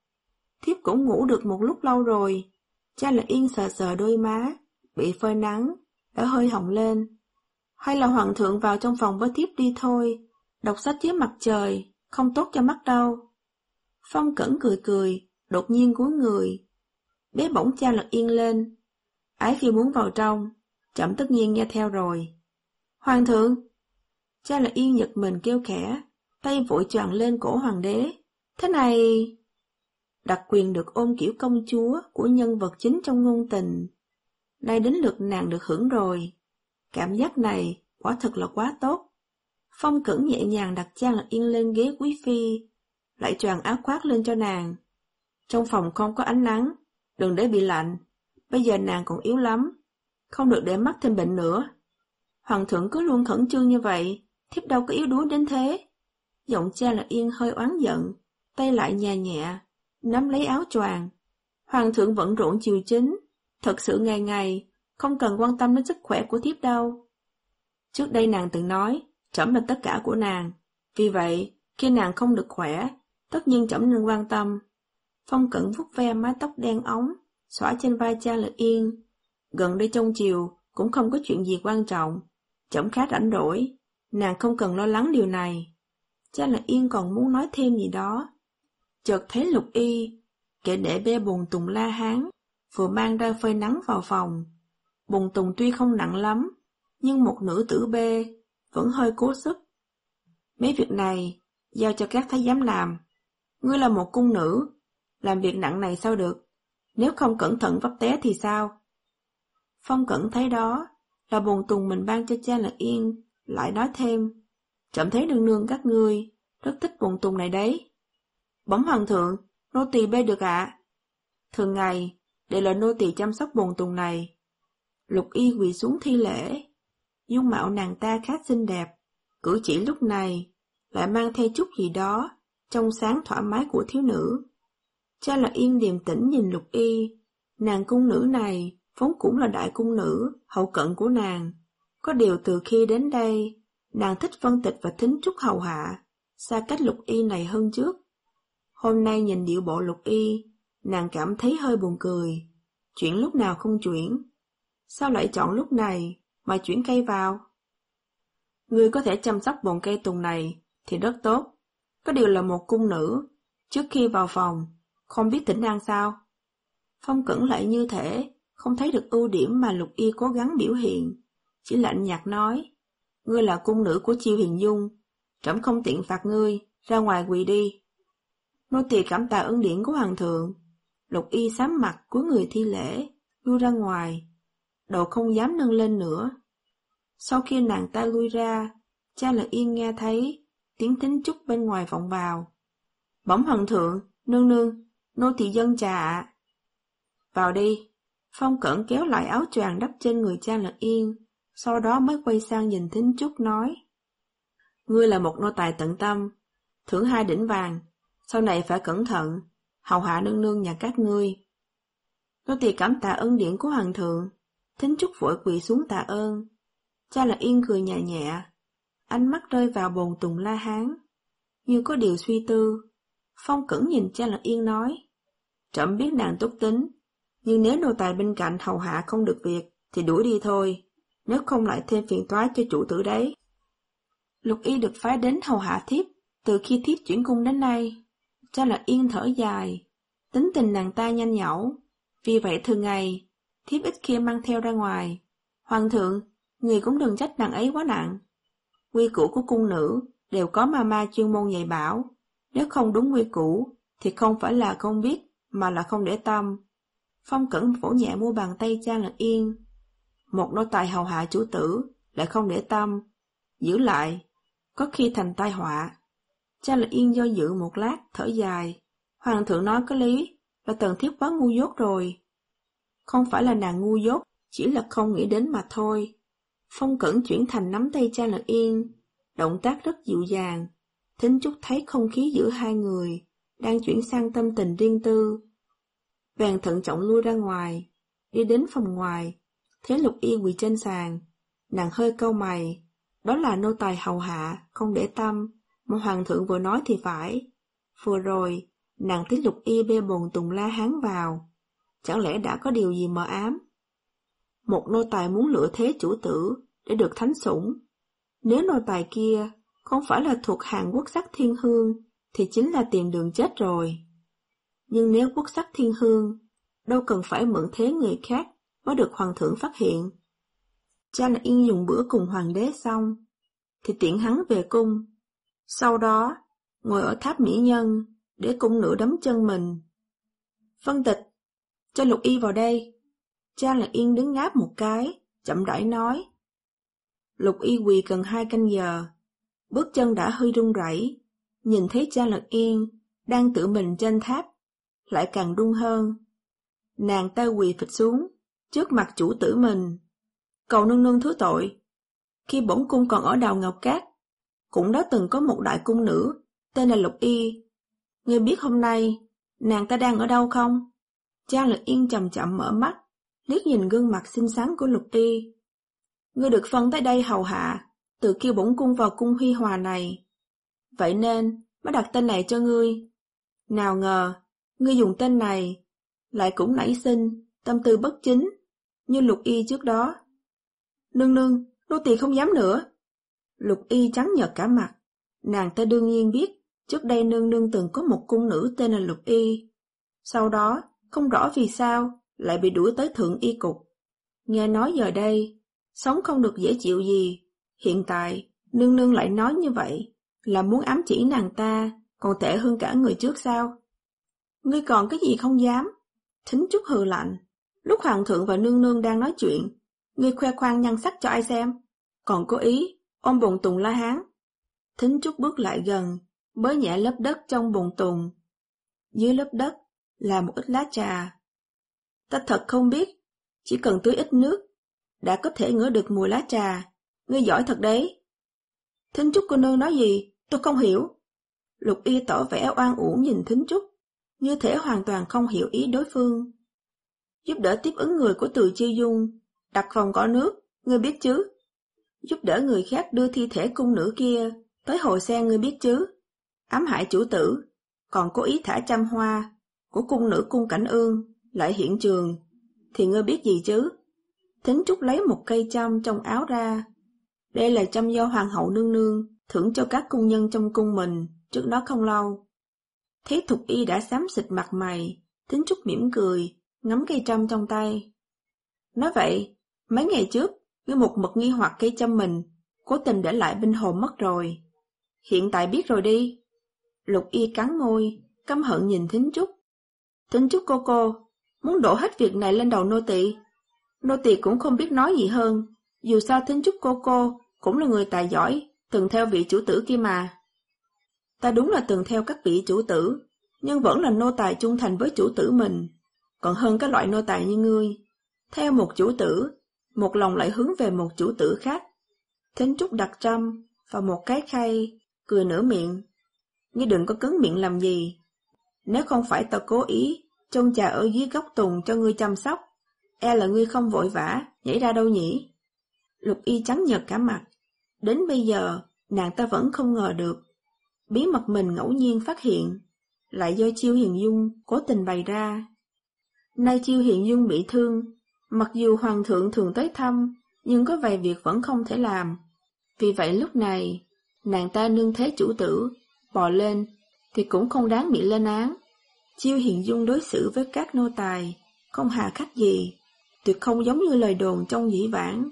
Thiếp cũng ngủ được một lúc lâu rồi. Cha Lạc Yên sờ sờ đôi má, bị phơi nắng, đã hơi hồng lên. Hay là hoàng thượng vào trong phòng với thiếp đi thôi, đọc sách dưới mặt trời, không tốt cho mắt đâu. Phong Cẩn cười cười, đột nhiên cúi người, bế bổng Cha Lạc Yên lên. Ái Phi muốn vào trong, trẫm tất nhiên nghe theo rồi. Hoàng thượng! Cha Lạc Yên giật mình kêu khẽ, tay vội choàng lên cổ hoàng đế. Thế này... Đặc quyền được ôm kiểu công chúa của nhân vật chính trong ngôn tình. Nay đến lượt nàng được hưởng rồi. Cảm giác này quả thật là quá tốt. Phong Cẩn nhẹ nhàng đặt Cha Lạc Yên lên ghế quý phi, lại choàng áo khoác lên cho nàng. Trong phòng không có ánh nắng, đừng để bị lạnh. Bây giờ nàng còn yếu lắm, không được để mắc thêm bệnh nữa. Hoàng thượng cứ luôn khẩn trương như vậy, thiếp đâu có yếu đuối đến thế. Giọng Cha Lạc Yên hơi oán giận, tay lại nhẹ nhẹ nắm lấy áo choàng. Hoàng thượng bận rộn chiều chính, thật sự ngày ngày không cần quan tâm đến sức khỏe của thiếp đâu. Trước đây nàng từng nói, trẫm là tất cả của nàng, vì vậy khi nàng không được khỏe, tất nhiên trẫm nên quan tâm. Phong Cẩn vuốt ve mái tóc đen óng, xõa trên vai Cha Lạc Yên. Gần đây trong chiều cũng không có chuyện gì quan trọng, trẫm khá rảnh rỗi, nàng không cần lo lắng điều này. Cha Lạc Yên còn muốn nói thêm gì đó, chợt thấy Lục Y kể để bê bồn tùng La Hán vừa mang ra phơi nắng vào phòng. Bồn tùng tuy không nặng lắm, nhưng một nữ tử bê vẫn hơi cố sức. Mấy việc này giao cho các thái giám làm. Ngươi là một cung nữ, làm việc nặng này sao được? Nếu không cẩn thận vấp té thì sao? Phong Cẩn thấy đó là bồn tùng mình ban cho Cha Lạc Yên, lại nói thêm, trẫm thấy nương nương các ngươi rất thích bồn tùng này đấy. Bẩm hoàng thượng, nô tỳ bê được ạ. À? Thường ngày, để là nô tỳ chăm sóc bồn tùng này. Lục Y quỳ xuống thi lễ. Dung mạo nàng ta khá xinh đẹp, cử chỉ lúc này lại mang theo chút gì đó trong sáng thoải mái của thiếu nữ. Cha Lạc Yên điềm tĩnh nhìn Lục Y. Nàng cung nữ này vốn cũng là đại cung nữ hậu cận của nàng, Có điều từ khi đến đây, nàng thích Vân Tịch và Thính Trúc hầu hạ, xa cách Lục Y này hơn trước. Hôm nay nhìn điệu bộ Lục Y, nàng cảm thấy hơi buồn cười. Chuyển lúc nào không chuyển? Sao lại chọn lúc này mà chuyển cây vào? Ngươi có thể chăm sóc bồn cây tùng này thì rất tốt. Có điều là một cung nữ, trước khi vào phòng, không biết thỉnh an sao? Phong Cẩn lại như thể không thấy được ưu điểm mà Lục Y cố gắng biểu hiện, chỉ lạnh nhạt nói: ngươi là cung nữ của Chiêu Hiền Dung, trẫm không tiện phạt ngươi, ra ngoài quỳ đi. Nô tỳ cảm tạ ân điển của hoàng thượng. Lục Y sám mặt cúi người thi lễ, lui ra ngoài, đầu không dám nâng lên nữa. Sau khi nàng ta lui ra, Cha Lật Yên nghe thấy tiếng Thính Trúc bên ngoài vọng vào. Bẩm hoàng thượng, nương nương, nô tỳ dâng trà ạ. Vào đi. Phong Cẩn kéo lại áo choàng đắp trên người Cha Lật Yên, sau đó mới quay sang nhìn Thính Trúc nói: ngươi là một nô tài tận tâm, thưởng hai đỉnh vàng, sau này phải cẩn thận, hầu hạ nương nương nhà các ngươi. Nô tỳ cảm tạ ân điển của hoàng thượng. Thính Trúc vội quỳ xuống tạ ơn. Cha Lật Yên cười nhẹ nhẹ, ánh mắt rơi vào bồn tùng La Hán, như có điều suy tư. Phong Cẩn nhìn Cha Lật Yên nói: trẫm biết nàng tốt tính, nhưng nếu nô tài bên cạnh hầu hạ không được việc thì đuổi đi thôi, nếu không lại thêm phiền toái cho chủ tử đấy. Lục Y được phái đến hầu hạ thiếp từ khi thiếp chuyển cung đến nay. Cha Lật Yên thở dài, tính tình nàng ta nhanh nhẩu, vì vậy thường ngày thiếp ít khi mang theo ra ngoài. Hoàng thượng, người cũng đừng trách nàng ấy quá nặng. Quy củ của cung nữ đều có ma ma chuyên môn dạy bảo, nếu không đúng quy củ thì không phải là không biết mà là không để tâm. Phong Cẩn vỗ nhẹ mu bàn tay Cha Lật Yên. Một nô tài hầu hạ chủ tử lại không để tâm, giữ lại có khi thành tai họa. Cha Lật Yên do dự một lát, thở dài. Hoàng thượng nói có lý, là Tần thiếp quá ngu dốt rồi. Không phải là nàng ngu dốt, chỉ là không nghĩ đến mà thôi. Phong Cẩn chuyển thành nắm tay Cha Lật Yên, động tác rất dịu dàng. Thính Trúc thấy không khí giữa hai người đang chuyển sang tâm tình riêng tư, bèn thận trọng lui ra ngoài. Đi đến phòng ngoài, thấy Lục Y quỳ trên sàn, nàng hơi cau mày. Đó là nô tài hầu hạ, không để tâm, mà hoàng thượng vừa nói thì phải. Vừa rồi, nàng thấy Lục Y bê bồn tùng La Hán vào, chẳng lẽ đã có điều gì mờ ám? Một nô tài muốn lựa thế chủ tử để được thánh sủng. Nếu nô tài kia không phải là thuộc hàng quốc sắc thiên hương, thì chính là tìm đường chết rồi. Nhưng nếu quốc sắc thiên hương, đâu cần phải mượn thế người khác mới được hoàng thượng phát hiện. Cha Lật Yên dùng bữa cùng hoàng đế xong, thì tiễn hắn về cung. Sau đó, ngồi ở tháp mỹ nhân, để cung nữ đấm chân mình. Vân Tịch, cho Lục Y vào đây. Cha Lật Yên đứng ngáp một cái, chậm rãi nói. Lục Y quỳ gần hai canh giờ, bước chân đã hơi run rẩy, nhìn thấy Cha Lật Yên đang tự mình trên tháp, lại càng run hơn. Nàng ta quỳ phịch xuống trước mặt chủ tử mình, cầu nương nương thứ tội. Khi bổn cung còn ở Đào Ngọc Cát, cũng đã từng có một đại cung nữ tên là Lục Y. Ngươi biết hôm nay nàng ta đang ở đâu không? Cha Lật Yên chậm chậm mở mắt, liếc nhìn gương mặt xinh xắn của Lục Y. Ngươi được phân tới đây hầu hạ từ khi bổn cung vào cung Huy Hòa này, vậy nên mới đặt tên này cho ngươi. Nào ngờ ngươi dùng tên này lại cũng nảy sinh tâm tư bất chính như Lục Y trước đó. Nương nương, nô tỳ không dám nữa. Lục Y trắng nhợt cả mặt. Nàng ta đương nhiên biết trước đây nương nương từng có một cung nữ tên là Lục Y, sau đó không rõ vì sao lại bị đuổi tới thượng y cục. Nghe nói giờ đây sống không được dễ chịu gì. Hiện tại nương nương lại nói như vậy, là muốn ám chỉ nàng ta còn tệ hơn cả người trước sao? Ngươi còn cái gì không dám? Thính Trúc hừ lạnh. Lúc hoàng thượng và nương nương đang nói chuyện, ngươi khoe khoang nhan sắc cho ai xem, còn cố ý ôm bồn tùng La Hán. Thính Trúc bước lại gần, bới nhẹ lớp đất trong bồn tùng. Dưới lớp đất là một ít lá trà. Ta thật không biết, chỉ cần tưới ít nước đã có thể ngửi được mùi lá trà. Ngươi giỏi thật đấy. Thính Trúc cô nương nói gì? Tôi không hiểu. Lục Y tỏ vẻ oan uổng nhìn Thính Trúc, như thể hoàn toàn không hiểu ý đối phương. Giúp đỡ tiếp ứng người của Từ Chiêu Dung, đặt vòng cỏ nước, ngươi biết chứ? giúp đỡ người khác đưa thi thể cung nữ kia tới hồ sen ngươi biết chứ, ám hại chủ tử, còn cố ý thả trăm hoa của cung nữ Cung Cảnh Ương lại hiện trường, thì ngươi biết gì chứ? Thính Trúc lấy một cây châm trong áo ra. Đây là châm do hoàng hậu nương nương thưởng cho các cung nhân trong cung mình trước đó không lâu. Thấy Thục Y đã xám xịt mặt mày, Thính Trúc mỉm cười, ngắm cây châm trong tay. Nói vậy, mấy ngày trước, ngươi một mực nghi hoặc cây châm mình, cố tình để lại bên hồ mất rồi. Hiện tại biết rồi đi. Lục Y cắn môi, căm hận nhìn Thính Trúc. Thính Trúc cô cô, muốn đổ hết việc này lên đầu nô tỳ. Nô tỳ cũng không biết nói gì hơn, dù sao Thính Trúc cô cô cũng là người tài giỏi, từng theo vị chủ tử kia mà. Ta đúng là từng theo các vị chủ tử, nhưng vẫn là nô tài trung thành với chủ tử mình, còn hơn cái loại nô tài như ngươi. Theo một chủ tử, một lòng lại hướng về một chủ tử khác. Thính Trúc đặt trâm vào một cái khay, cười nửa miệng. Ngươi đừng có cứng miệng làm gì. Nếu không phải ta cố ý trông trà ở dưới gốc tùng cho ngươi chăm sóc, e là ngươi không vội vã nhảy ra đâu nhỉ. Lục Y trắng nhợt cả mặt. Đến bây giờ, nàng ta vẫn không ngờ được. Bí mật mình ngẫu nhiên phát hiện, lại do Chiêu Hiền Dung cố tình bày ra. Nay Chiêu Hiền Dung bị thương, mặc dù hoàng thượng thường tới thăm, nhưng có vài việc vẫn không thể làm. Vì vậy lúc này, nàng ta nương thế chủ tử, bò lên, thì cũng không đáng bị lên án. Chiêu Hiền Dung đối xử với các nô tài, không hà khắc gì, tuyệt không giống như lời đồn trong dĩ vãng.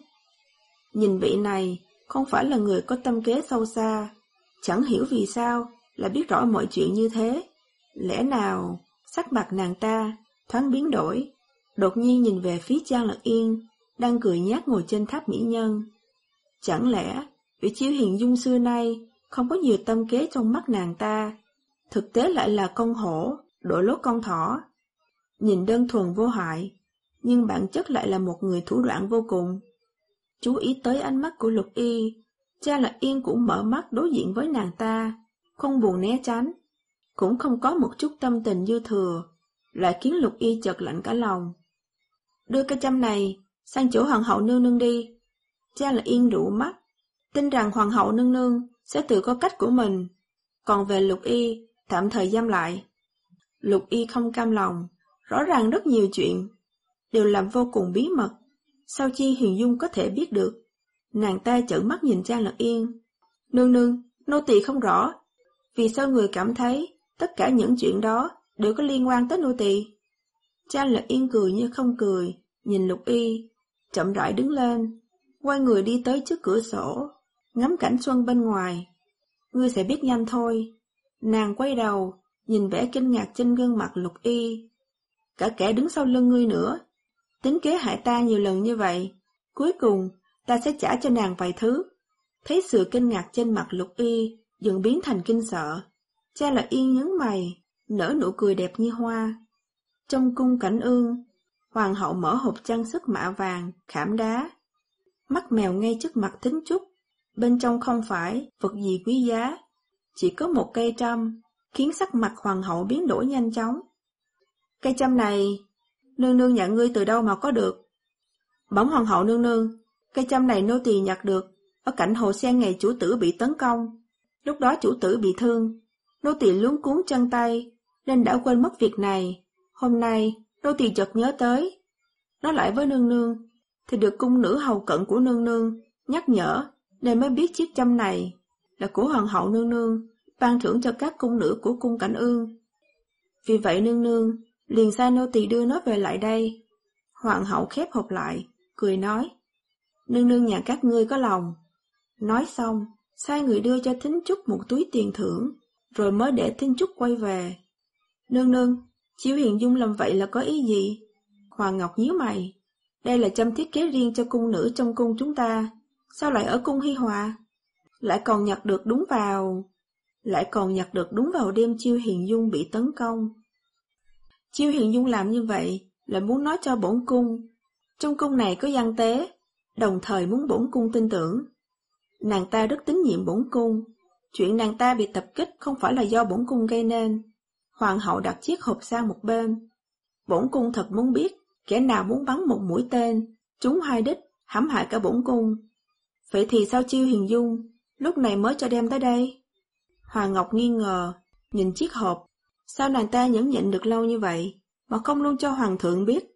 Nhìn vị này, không phải là người có tâm kế sâu xa, chẳng hiểu vì sao lại biết rõ mọi chuyện như thế. Lẽ nào, sắc mặt nàng ta thoáng biến đổi, đột nhiên nhìn về phía Trang Lật Yên, đang cười nhát ngồi trên tháp mỹ nhân. Chẳng lẽ, vị Chiêu Hiền Dung xưa nay không có nhiều tâm kế trong mắt nàng ta, thực tế lại là con hổ, đội lốt con thỏ. Nhìn đơn thuần vô hại, nhưng bản chất lại là một người thủ đoạn vô cùng. Chú ý tới ánh mắt của Lục Y, Trang Lật Yên cũng mở mắt đối diện với nàng ta, không buồn né tránh, cũng không có một chút tâm tình dư thừa, lại khiến Lục Y chợt lạnh cả lòng. Đưa cái châm này sang chỗ hoàng hậu nương nương đi. Trang Lật Yên rũ mắt, tin rằng hoàng hậu nương nương sẽ tự có cách của mình, còn về Lục Y tạm thời giam lại. Lục Y không cam lòng, rõ ràng rất nhiều chuyện đều làm vô cùng bí mật, sao Chi Hiền Dung có thể biết được? Nàng ta trợn mắt nhìn Trang Lật Yên. Nương nương, nô tỳ không rõ, vì sao người cảm thấy tất cả những chuyện đó đều có liên quan tới nô tỳ? Trang Lật Yên cười như không cười, nhìn Lục Y, chậm rãi đứng lên, quay người đi tới trước cửa sổ, ngắm cảnh xuân bên ngoài. Ngươi sẽ biết nhanh thôi. Nàng quay đầu, nhìn vẻ kinh ngạc trên gương mặt Lục Y. Cả kẻ đứng sau lưng ngươi nữa, tính kế hại ta nhiều lần như vậy, cuối cùng ta sẽ trả cho nàng vài thứ. Thấy sự kinh ngạc trên mặt Lục Y dần biến thành kinh sợ, Trang Lật Yên nhướng mày, nở nụ cười đẹp như hoa. Trong cung Cảnh Ương, hoàng hậu mở hộp trang sức mạ vàng, khảm đá. Mắt mèo ngay trước mặt Thính Trúc, bên trong không phải vật gì quý giá, chỉ có một cây trâm, khiến sắc mặt hoàng hậu biến đổi nhanh chóng. Cây trâm này, nương nương nhận ngươi từ đâu mà có được? Bẩm hoàng hậu nương nương, cây trâm này nô tỳ nhặt được ở cạnh hồ sen ngày chủ tử bị tấn công. Lúc đó chủ tử bị thương, nô tỳ luống cuống chân tay, nên đã quên mất việc này. Hôm nay, nô tỳ chợt nhớ tới. Nói lại với nương nương, thì được cung nữ hầu cận của nương nương nhắc nhở, nên mới biết chiếc trâm này là của hoàng hậu nương nương, ban thưởng cho các cung nữ của cung Cảnh Ương. Vì vậy nương nương liền sai nô tỳ đưa nó về lại đây. Hoàng hậu khép hộp lại, cười nói, nương nương nhà các ngươi có lòng. Nói xong, sai người đưa cho Thính Trúc một túi tiền thưởng, rồi mới để Thính Trúc quay về. Nương nương, Chiêu Hiền Dung làm vậy là có ý gì? Hoàng Ngọc nhíu mày, đây là châm thiết kế riêng cho cung nữ trong cung chúng ta, sao lại ở cung Hi Hòa? Lại còn nhặt được đúng vào... Lại còn nhặt được đúng vào đêm Chiêu Hiền Dung bị tấn công. Chiêu Hiền Dung làm như vậy là muốn nói cho bổn cung, trong cung này có gian tế, đồng thời muốn bổn cung tin tưởng. Nàng ta rất tín nhiệm bổn cung, chuyện nàng ta bị tập kích không phải là do bổn cung gây nên. Hoàng hậu đặt chiếc hộp sang một bên. Bổn cung thật muốn biết, kẻ nào muốn bắn một mũi tên, trúng hai đích, hãm hại cả bổn cung. Vậy thì sao Chiêu Hiền Dung lúc này mới cho đem tới đây? Hoàng Ngọc nghi ngờ, nhìn chiếc hộp. Sao nàng ta nhẫn nhịn được lâu như vậy, mà không luôn cho Hoàng thượng biết?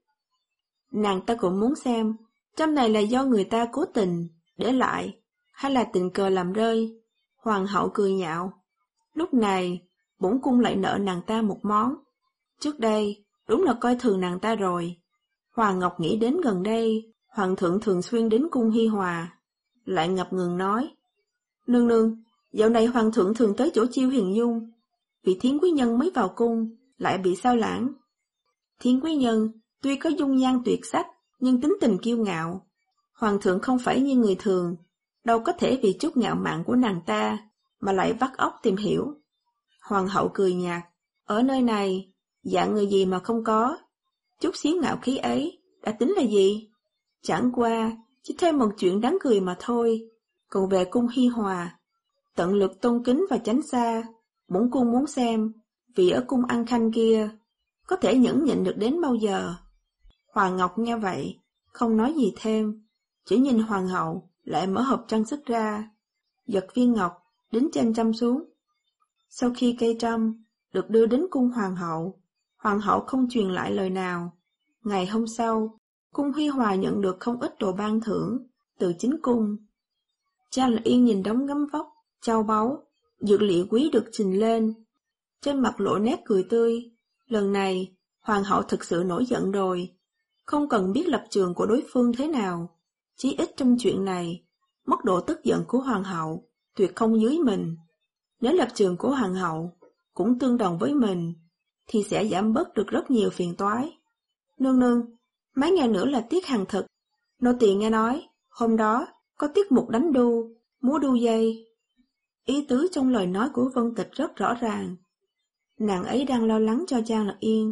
Nàng ta cũng muốn xem, trong này là do người ta cố tình, để lại, hay là tình cờ làm rơi. Hoàng hậu cười nhạo. Lúc này, bổn cung lại nợ nàng ta một món. Trước đây, đúng là coi thường nàng ta rồi. Hoàng Ngọc nghĩ đến gần đây, Hoàng thượng thường xuyên đến cung Hi Hòa. Lại ngập ngừng nói. Nương nương, dạo này Hoàng thượng thường tới chỗ Chiêu Hiền Dung. Vị Thiến quý nhân mới vào cung, lại bị sao lãng. Thiến quý nhân, tuy có dung nhan tuyệt sắc, nhưng tính tình kiêu ngạo. Hoàng thượng không phải như người thường, đâu có thể vì chút ngạo mạn của nàng ta, mà lại vắt óc tìm hiểu. Hoàng hậu cười nhạt, ở nơi này, dạng người gì mà không có. Chút xíu ngạo khí ấy, đã tính là gì? Chẳng qua, chỉ thêm một chuyện đáng cười mà thôi. Còn về cung Hi Hòa, tận lực tôn kính và tránh xa, bổn cung muốn xem, vì ở cung An Khanh kia, có thể nhẫn nhịn được đến bao giờ. Hoàng Ngọc nghe vậy, không nói gì thêm, chỉ nhìn Hoàng hậu, lại mở hộp trang sức ra, giật viên ngọc, đính trên trăm xuống. Sau khi cây trăm được đưa đến cung Hoàng hậu, Hoàng hậu không truyền lại lời nào. Ngày hôm sau, cung Hi Hòa nhận được không ít đồ ban thưởng từ chính cung. Cha Là Yên nhìn đống gấm vóc, châu báu, dược liệu quý được trình lên, trên mặt lộ nét cười tươi. Lần này, Hoàng hậu thực sự nổi giận rồi, không cần biết lập trường của đối phương thế nào, chí ít trong chuyện này, mức độ tức giận của Hoàng hậu tuyệt không dưới mình. Nếu lập trường của Hoàng hậu cũng tương đồng với mình, thì sẽ giảm bớt được rất nhiều phiền toái. Nương nương, mấy ngày nữa là tiết hàng thực. Nô tỳ nghe nói, hôm đó có tiết mục đánh đu, múa đu dây. Ý tứ trong lời nói của Vân Tịch rất rõ ràng. Nàng ấy đang lo lắng cho Trang Lạc Yên.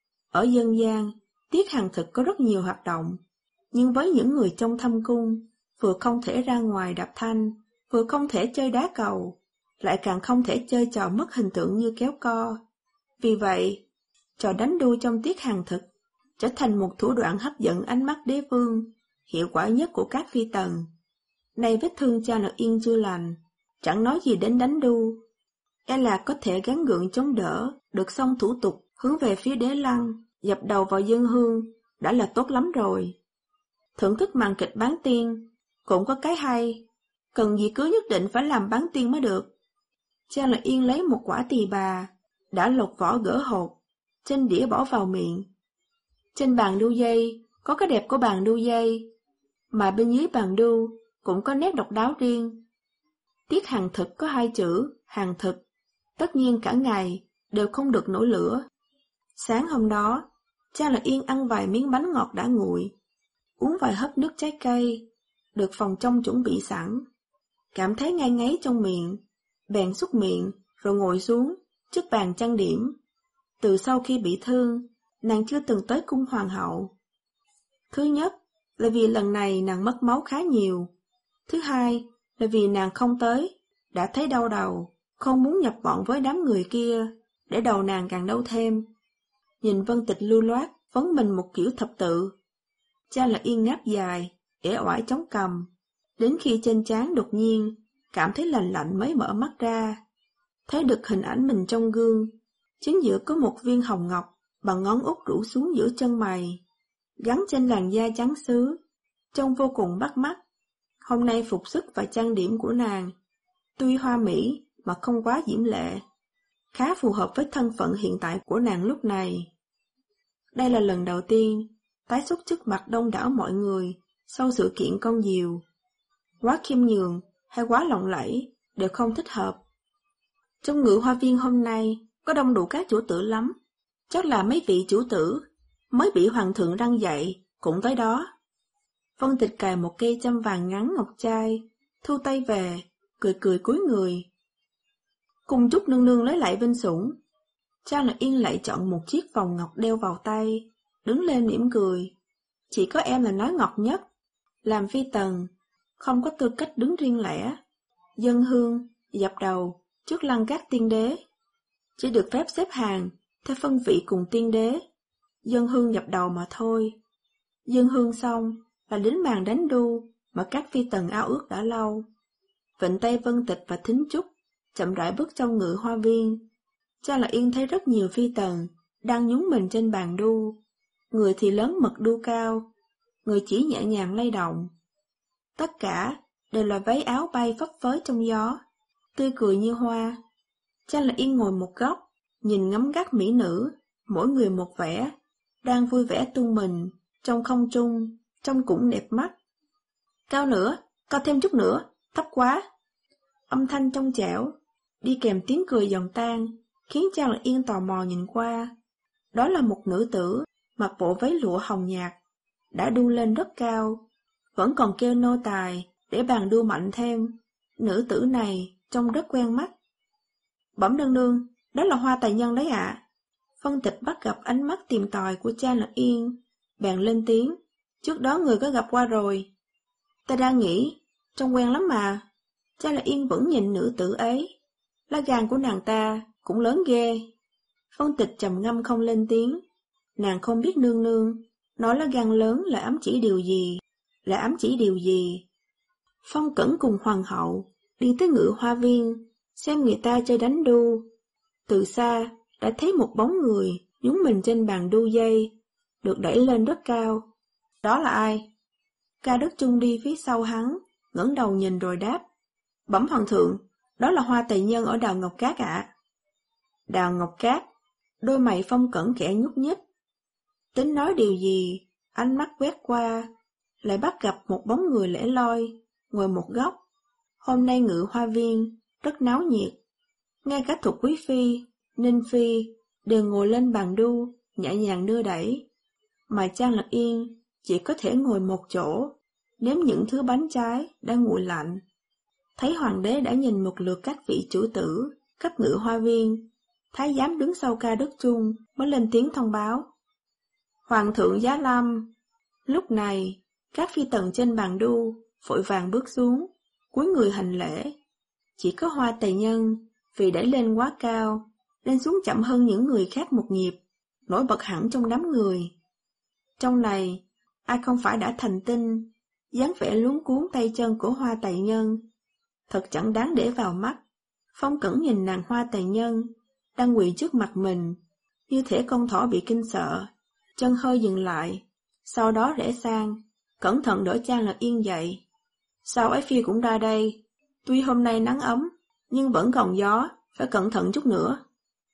Ở dân gian, tiết hàng thực có rất nhiều hoạt động, nhưng với những người trong thâm cung, vừa không thể ra ngoài đạp thanh, vừa không thể chơi đá cầu, lại càng không thể chơi trò mất hình tượng như kéo co. Vì vậy, trò đánh đu trong tiết hàng thực trở thành một thủ đoạn hấp dẫn ánh mắt đế vương, hiệu quả nhất của các phi tần. Nay vết thương Trang Lạc Yên chưa lành, chẳng nói gì đến đánh đu, e là có thể gắng gượng chống đỡ, được xong thủ tục hướng về phía đế lăng, dập đầu vào dân hương, đã là tốt lắm rồi. Thưởng thức màn kịch bán tiên, cũng có cái hay, cần gì cứ nhất định phải làm bán tiên mới được. Trang Lạc Yên lấy một quả tỳ bà, đã lột vỏ gỡ hột, trên đĩa bỏ vào miệng. Trên bàn đu dây, có cái đẹp của bàn đu dây, mà bên dưới bàn đu cũng có nét độc đáo riêng. Tiết hàng thực có hai chữ, hàng thực, tất nhiên cả ngày đều không được nổi lửa. Sáng hôm đó, Trang Lạc Yên ăn vài miếng bánh ngọt đã nguội, uống vài hớp nước trái cây, được phòng trong chuẩn bị sẵn. Cảm thấy ngai ngấy trong miệng, bèn xúc miệng, rồi ngồi xuống, trước bàn trang điểm. Từ sau khi bị thương, nàng chưa từng tới cung Hoàng hậu. Thứ nhất là vì lần này nàng mất máu khá nhiều. Thứ hai là vì nàng không tới, đã thấy đau đầu, không muốn nhập bọn với đám người kia, để đầu nàng càng đau thêm. Nhìn Vân Tịch lưu loát, vấn mình một kiểu thập tự. Cha Là Yên ngáp dài, uể oải chống cằm, đến khi trên trán đột nhiên, cảm thấy lạnh lạnh mới mở mắt ra. Thấy được hình ảnh mình trong gương, chính giữa có một viên hồng ngọc, bằng ngón út rủ xuống giữa chân mày, gắn trên làn da trắng xứ, trông vô cùng bắt mắt. Hôm nay phục sức và trang điểm của nàng, tuy hoa mỹ mà không quá diễm lệ, khá phù hợp với thân phận hiện tại của nàng lúc này. Đây là lần đầu tiên tái xuất trước mặt đông đảo mọi người sau sự kiện con diều. Quá khiêm nhường hay quá lộng lẫy đều không thích hợp. Trong ngự hoa viên hôm nay có đông đủ các chủ tử lắm, chắc là mấy vị chủ tử mới bị hoàng thượng răn dạy cũng tới đó. Vân Tịch cài một cây châm vàng ngắn ngọc trai, thu tay về, cười cười cúi người. Cùng chúc nương nương lấy lại vinh sủng. Trang Lạc Yên lại chọn một chiếc vòng ngọc đeo vào tay, đứng lên mỉm cười. Chỉ có em là nói ngọt nhất, làm phi tần, không có tư cách đứng riêng lẻ. Dân hương, dập đầu, trước lăng các tiên đế, chỉ được phép xếp hàng, theo phân vị cùng tiên đế. Dân hương dập đầu mà thôi. Dân hương xong, là đến màn đánh đu, mà các phi tần ao ước đã lâu. Vịnh Tây Vân Tịch và Thính Trúc chậm rãi bước trong ngự hoa viên. Cha là Yên thấy rất nhiều phi tần đang nhúng mình trên bàn đu, người thì lớn mật đu cao, người chỉ nhẹ nhàng lay động. Tất cả đều là váy áo bay phấp phới trong gió, tươi cười như hoa. Cha là Yên ngồi một góc, nhìn ngắm các mỹ nữ, mỗi người một vẻ, đang vui vẻ tung mình, trong không trung, trông cũng đẹp mắt. Cao nữa, cao thêm chút nữa, thấp quá. Âm thanh trong trẻo, đi kèm tiếng cười giòn tan, khiến Cha là Yên tò mò nhìn qua. Đó là một nữ tử, mặc bộ váy lụa hồng nhạt, đã đu lên rất cao, vẫn còn kêu nô tài để bàn đua mạnh thêm. Nữ tử này trông rất quen mắt. Bẩm nương nương, đó là Hoa Tài Nhân đấy ạ. À. Phân Tịch bắt gặp ánh mắt tìm tòi của Cha là Yên, bèn lên tiếng, trước đó người có gặp qua rồi. Ta đang nghĩ, trông quen lắm mà. Cha là Yên vẫn nhìn nữ tử ấy, lá gan của nàng ta cũng lớn ghê. Phân Tịch trầm ngâm không lên tiếng, nàng không biết nương nương nói lá gan lớn là ám chỉ điều gì, là ám chỉ điều gì. Phong Cẩn cùng hoàng hậu đi tới ngự hoa viên, xem người ta chơi đánh đu. Từ xa đã thấy một bóng người nhúng mình trên bàn đu dây, được đẩy lên rất cao. Đó là ai? Ca Đức Chung đi phía sau hắn, ngẩng đầu nhìn rồi đáp. Bẩm hoàng thượng, đó là Hoa Tài Nhân ở Đào Ngọc Cát ạ. À. Đào Ngọc Cát, đôi mày Phong Cẩn khẽ nhúc nhích. Tính nói điều gì, ánh mắt quét qua, lại bắt gặp một bóng người lẻ loi, ngồi một góc. Hôm nay ngự hoa viên rất náo nhiệt, ngay cả Thục Quý Phi, Ninh Phi đều ngồi lên bàn đu, nhẹ nhàng đưa đẩy. Mà Cha là Yên chỉ có thể ngồi một chỗ, nếm những thứ bánh trái đang nguội lạnh. Thấy hoàng đế đã nhìn một lượt các vị chủ tử, cấp ngự hoa viên, thái giám đứng sau Ca Đức Chung mới lên tiếng thông báo. Hoàng thượng giá lâm. Lúc này, các phi tần trên bàn đu vội vàng bước xuống, cúi người hành lễ. Chỉ có Hoa Tài Nhân vì đẩy lên quá cao, nên xuống chậm hơn những người khác một nhịp, nổi bật hẳn trong đám người. Trong này, ai không phải đã thành tinh, dáng vẻ luống cuốn tay chân của Hoa Tài Nhân, thật chẳng đáng để vào mắt. Phong Cẩn nhìn nàng Hoa Tài Nhân đang quỳ trước mặt mình, như thể con thỏ bị kinh sợ, chân hơi dừng lại, sau đó rẽ sang, cẩn thận đỡ Cha là Yên dậy. Sao ấy phi cũng ra đây? Tuy hôm nay nắng ấm, nhưng vẫn còn gió, phải cẩn thận chút nữa.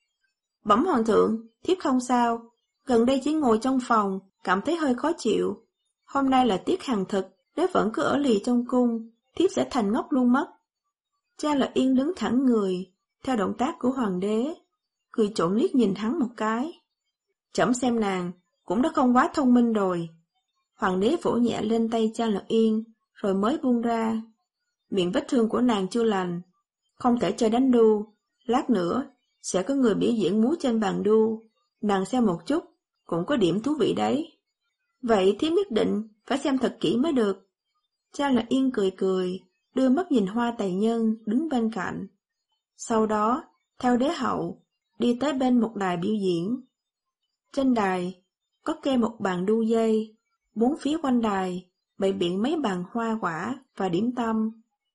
Bẩm hoàng thượng, thiếp không sao, gần đây chỉ ngồi trong phòng, cảm thấy hơi khó chịu. Hôm nay là tiết hàng thực, nếu vẫn cứ ở lì trong cung, thiếp sẽ thành ngốc luôn mất. Cha là Yên đứng thẳng người, theo động tác của hoàng đế, cười trộm liếc nhìn hắn một cái. Trẫm xem nàng, cũng đã không quá thông minh rồi. Hoàng đế vỗ nhẹ lên tay Cha là Yên, rồi mới buông ra. Miệng vết thương của nàng chưa lành, không thể chơi đánh đu, lát nữa sẽ có người biểu diễn múa trên bàn đu, nàng xem một chút, cũng có điểm thú vị đấy. Vậy thiếp nhất định phải xem thật kỹ mới được. Cha là Yên cười cười, đưa mắt nhìn Hoa Tài Nhân đứng bên cạnh. Sau đó, theo đế hậu, đi tới bên một đài biểu diễn. Trên đài, có kê một bàn đu dây, bốn phía quanh đài, bày biện mấy bàn hoa quả và điểm tâm.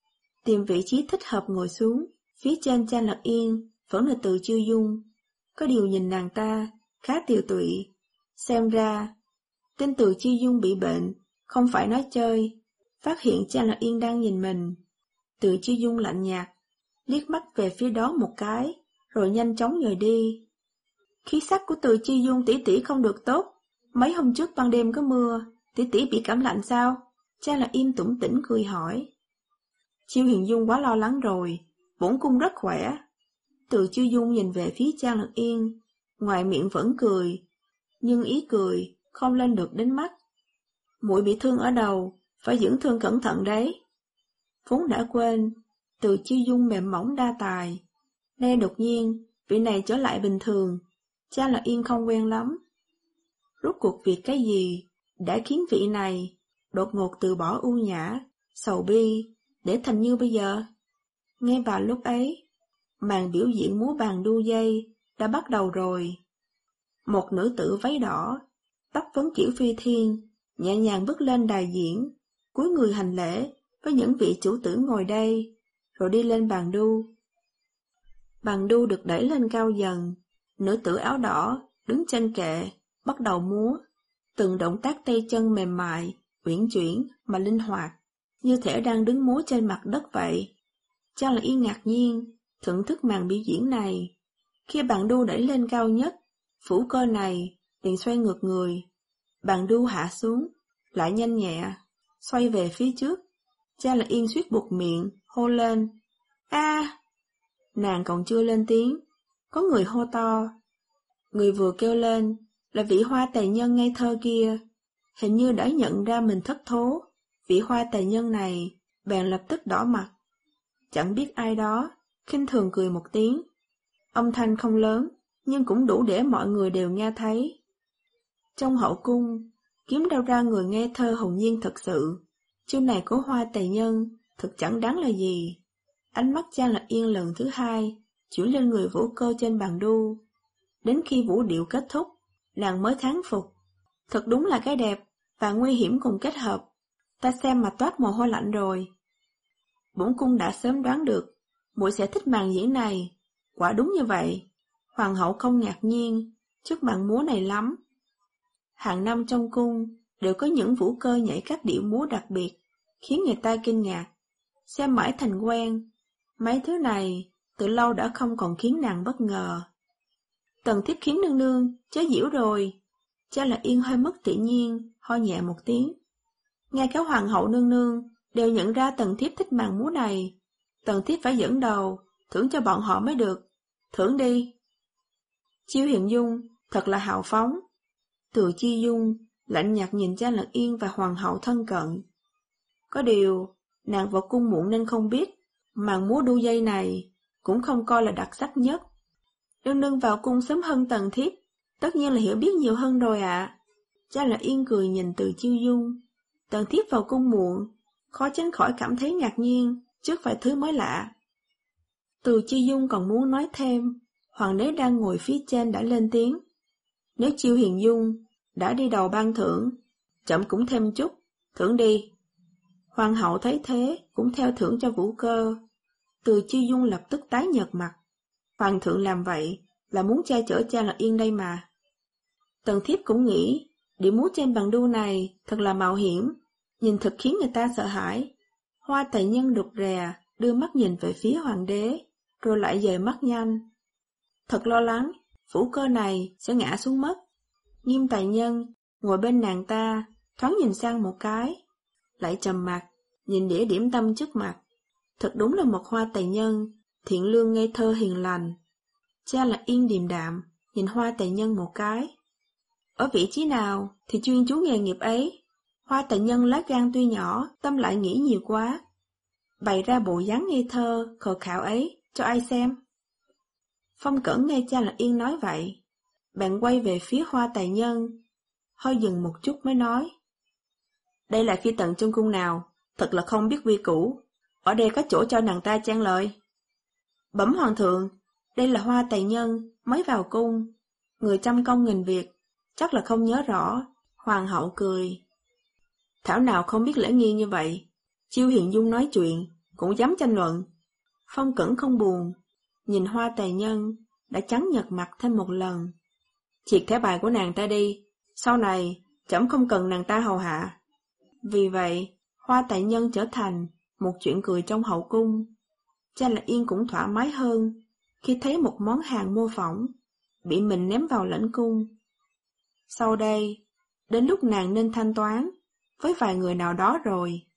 Tìm vị trí thích hợp ngồi xuống, phía trên Cha là Yên, vẫn là Từ Chiêu Dung. Có điều nhìn nàng ta, khá tiều tụy. Xem ra, tên Từ Chiêu Dung bị bệnh, không phải nói chơi. Phát hiện Cha là Yên đang nhìn mình. Từ Chiêu Dung lạnh nhạt, liếc mắt về phía đó một cái, rồi nhanh chóng rời đi. Khí sắc của Từ Chiêu Dung tỷ tỷ không được tốt. Mấy hôm trước ban đêm có mưa, tỷ tỷ bị cảm lạnh sao? Cha là Yên tủm tỉm cười hỏi. Chiêu Hiền Dung quá lo lắng rồi, bổn cung rất khỏe. Từ Chiêu Dung nhìn về phía Cha là Yên, ngoài miệng vẫn cười, nhưng ý cười không lên được đến mắt. Muội bị thương ở đầu, phải dưỡng thương cẩn thận đấy. Vốn đã quên, Từ Chiêu Dung mềm mỏng đa tài. Nay đột nhiên, vị này trở lại bình thường, Cha là Yên không quen lắm. Rốt cuộc việc cái gì đã khiến vị này đột ngột từ bỏ ưu nhã, sầu bi, để thành như bây giờ? Ngay vào lúc ấy, màn biểu diễn múa bàn đu dây đã bắt đầu rồi. Một nữ tử váy đỏ, tóc vấn kiểu phi thiên, nhẹ nhàng bước lên đài diễn, cúi người hành lễ với những vị chủ tử ngồi đây, rồi đi lên bàn đu. Bàn đu được đẩy lên cao dần, nữ tử áo đỏ đứng trên kệ, bắt đầu múa, từng động tác tay chân mềm mại, uyển chuyển mà linh hoạt, như thể đang đứng múa trên mặt đất vậy. Cha là Yên ngạc nhiên, thưởng thức màn biểu diễn này. Khi bàn đu đẩy lên cao nhất, phủ cơ này liền xoay ngược người. Bàn đu hạ xuống, lại nhanh nhẹ, xoay về phía trước. Cha là Yên suýt buột miệng, hô lên. A! Nàng còn chưa lên tiếng, có người hô to. Người vừa kêu lên là vị hoa tề nhân ngây thơ kia. Hình như đã nhận ra mình thất thố, vị hoa tề nhân này bèn lập tức đỏ mặt. Chẳng biết ai đó, khinh thường cười một tiếng. Âm thanh không lớn, nhưng cũng đủ để mọi người đều nghe thấy. Trong hậu cung, kiếm đâu ra người nghe thơ hồn nhiên thật sự. Chiêu này của hoa tề nhân thực chẳng đáng là gì. Ánh mắt Cha là Yên lần thứ hai chuyển lên người vũ cơ trên bàn đu. Đến khi vũ điệu kết thúc, nàng mới thán phục. Thật đúng là cái đẹp và nguy hiểm cùng kết hợp. Ta xem mà toát mồ hôi lạnh rồi. Bổn cung đã sớm đoán được muội sẽ thích màn diễn này. Quả đúng như vậy. Hoàng hậu không ngạc nhiên trước màn múa này lắm. Hàng năm trong cung đều có những vũ cơ nhảy các điệu múa đặc biệt, khiến người ta kinh ngạc. Xem mãi thành quen. Mấy thứ này từ lâu đã không còn khiến nàng bất ngờ. Tần Thiếp khiến nương nương chớ giễu rồi. Cha là Yên hơi mất tự nhiên, ho nhẹ một tiếng. Ngay cả hoàng hậu nương nương đều nhận ra Tần Thiếp thích màn múa này. Tần Thiếp phải dẫn đầu, thưởng cho bọn họ mới được. Thưởng đi. Chiêu Hiền Dung thật là hào phóng. Từ Chi Dung lạnh nhạt nhìn Cha Lật Yên và hoàng hậu thân cận. Có điều, nàng vào cung muộn nên không biết, màn múa đu dây này cũng không coi là đặc sắc nhất. Nương nương vào cung sớm hơn Tần Thiếp, tất nhiên là hiểu biết nhiều hơn rồi ạ. À. Cha Lật Yên cười nhìn Từ Chiêu Dung. Tần Thiếp vào cung muộn, khó tránh khỏi cảm thấy ngạc nhiên trước vài thứ mới lạ. Từ Chiêu Dung còn muốn nói thêm, hoàng đế đang ngồi phía trên đã lên tiếng. Nếu Chiêu Hiền Dung đã đi đầu ban thưởng, chậm cũng thêm chút, thưởng đi. Hoàng hậu thấy thế cũng theo thưởng cho vũ cơ. Từ Chiêu Dung lập tức tái nhợt mặt. Hoàng thượng làm vậy là muốn che chở Cha Lật Yên đây mà. Tần Thiếp cũng nghĩ điệu múa trên bàn đu này thật là mạo hiểm, nhìn thật khiến người ta sợ hãi. Hoa tề nhân rụt rè đưa mắt nhìn về phía hoàng đế, rồi lại dời mắt nhanh. Thật lo lắng vũ cơ này sẽ ngã xuống mất. Nghiêm tài nhân ngồi bên nàng ta, thoáng nhìn sang một cái, lại trầm mặt, nhìn đĩa điểm tâm trước mặt. Thật đúng là một hoa tề nhân, thiện lương ngây thơ hiền lành. Cha là Yên điềm đạm, nhìn hoa tề nhân một cái. Ở vị trí nào thì chuyên chú nghề nghiệp ấy. Hoa tề nhân lá gan tuy nhỏ, tâm lại nghĩ nhiều quá. Bày ra bộ dáng ngây thơ, khờ khạo ấy, cho ai xem. Phong Cẩn nghe Cha là Yên nói vậy, bạn quay về phía hoa tề nhân, hơi dừng một chút mới nói. Đây là phi tần trong cung nào, thật là không biết quy củ, ở đây có chỗ cho nàng ta chan lời. Bẩm hoàng thượng, đây là hoa tề nhân, mới vào cung, người trăm công nghìn việc, chắc là không nhớ rõ. Hoàng hậu cười. Thảo nào không biết lễ nghi như vậy, Chiêu Hiền Dung nói chuyện, cũng dám tranh luận. Phong Cẩn không buồn, nhìn hoa tề nhân, đã trắng nhợt mặt thêm một lần. Triệt thẻ bài của nàng ta đi, sau này, trẫm không cần nàng ta hầu hạ. Vì vậy, hoa tề nhân trở thành một chuyện cười trong hậu cung. Cha là Yên cũng thoải mái hơn, khi thấy một món hàng mô phỏng, bị mình ném vào lãnh cung. Sau đây, đến lúc nàng nên thanh toán, với vài người nào đó rồi.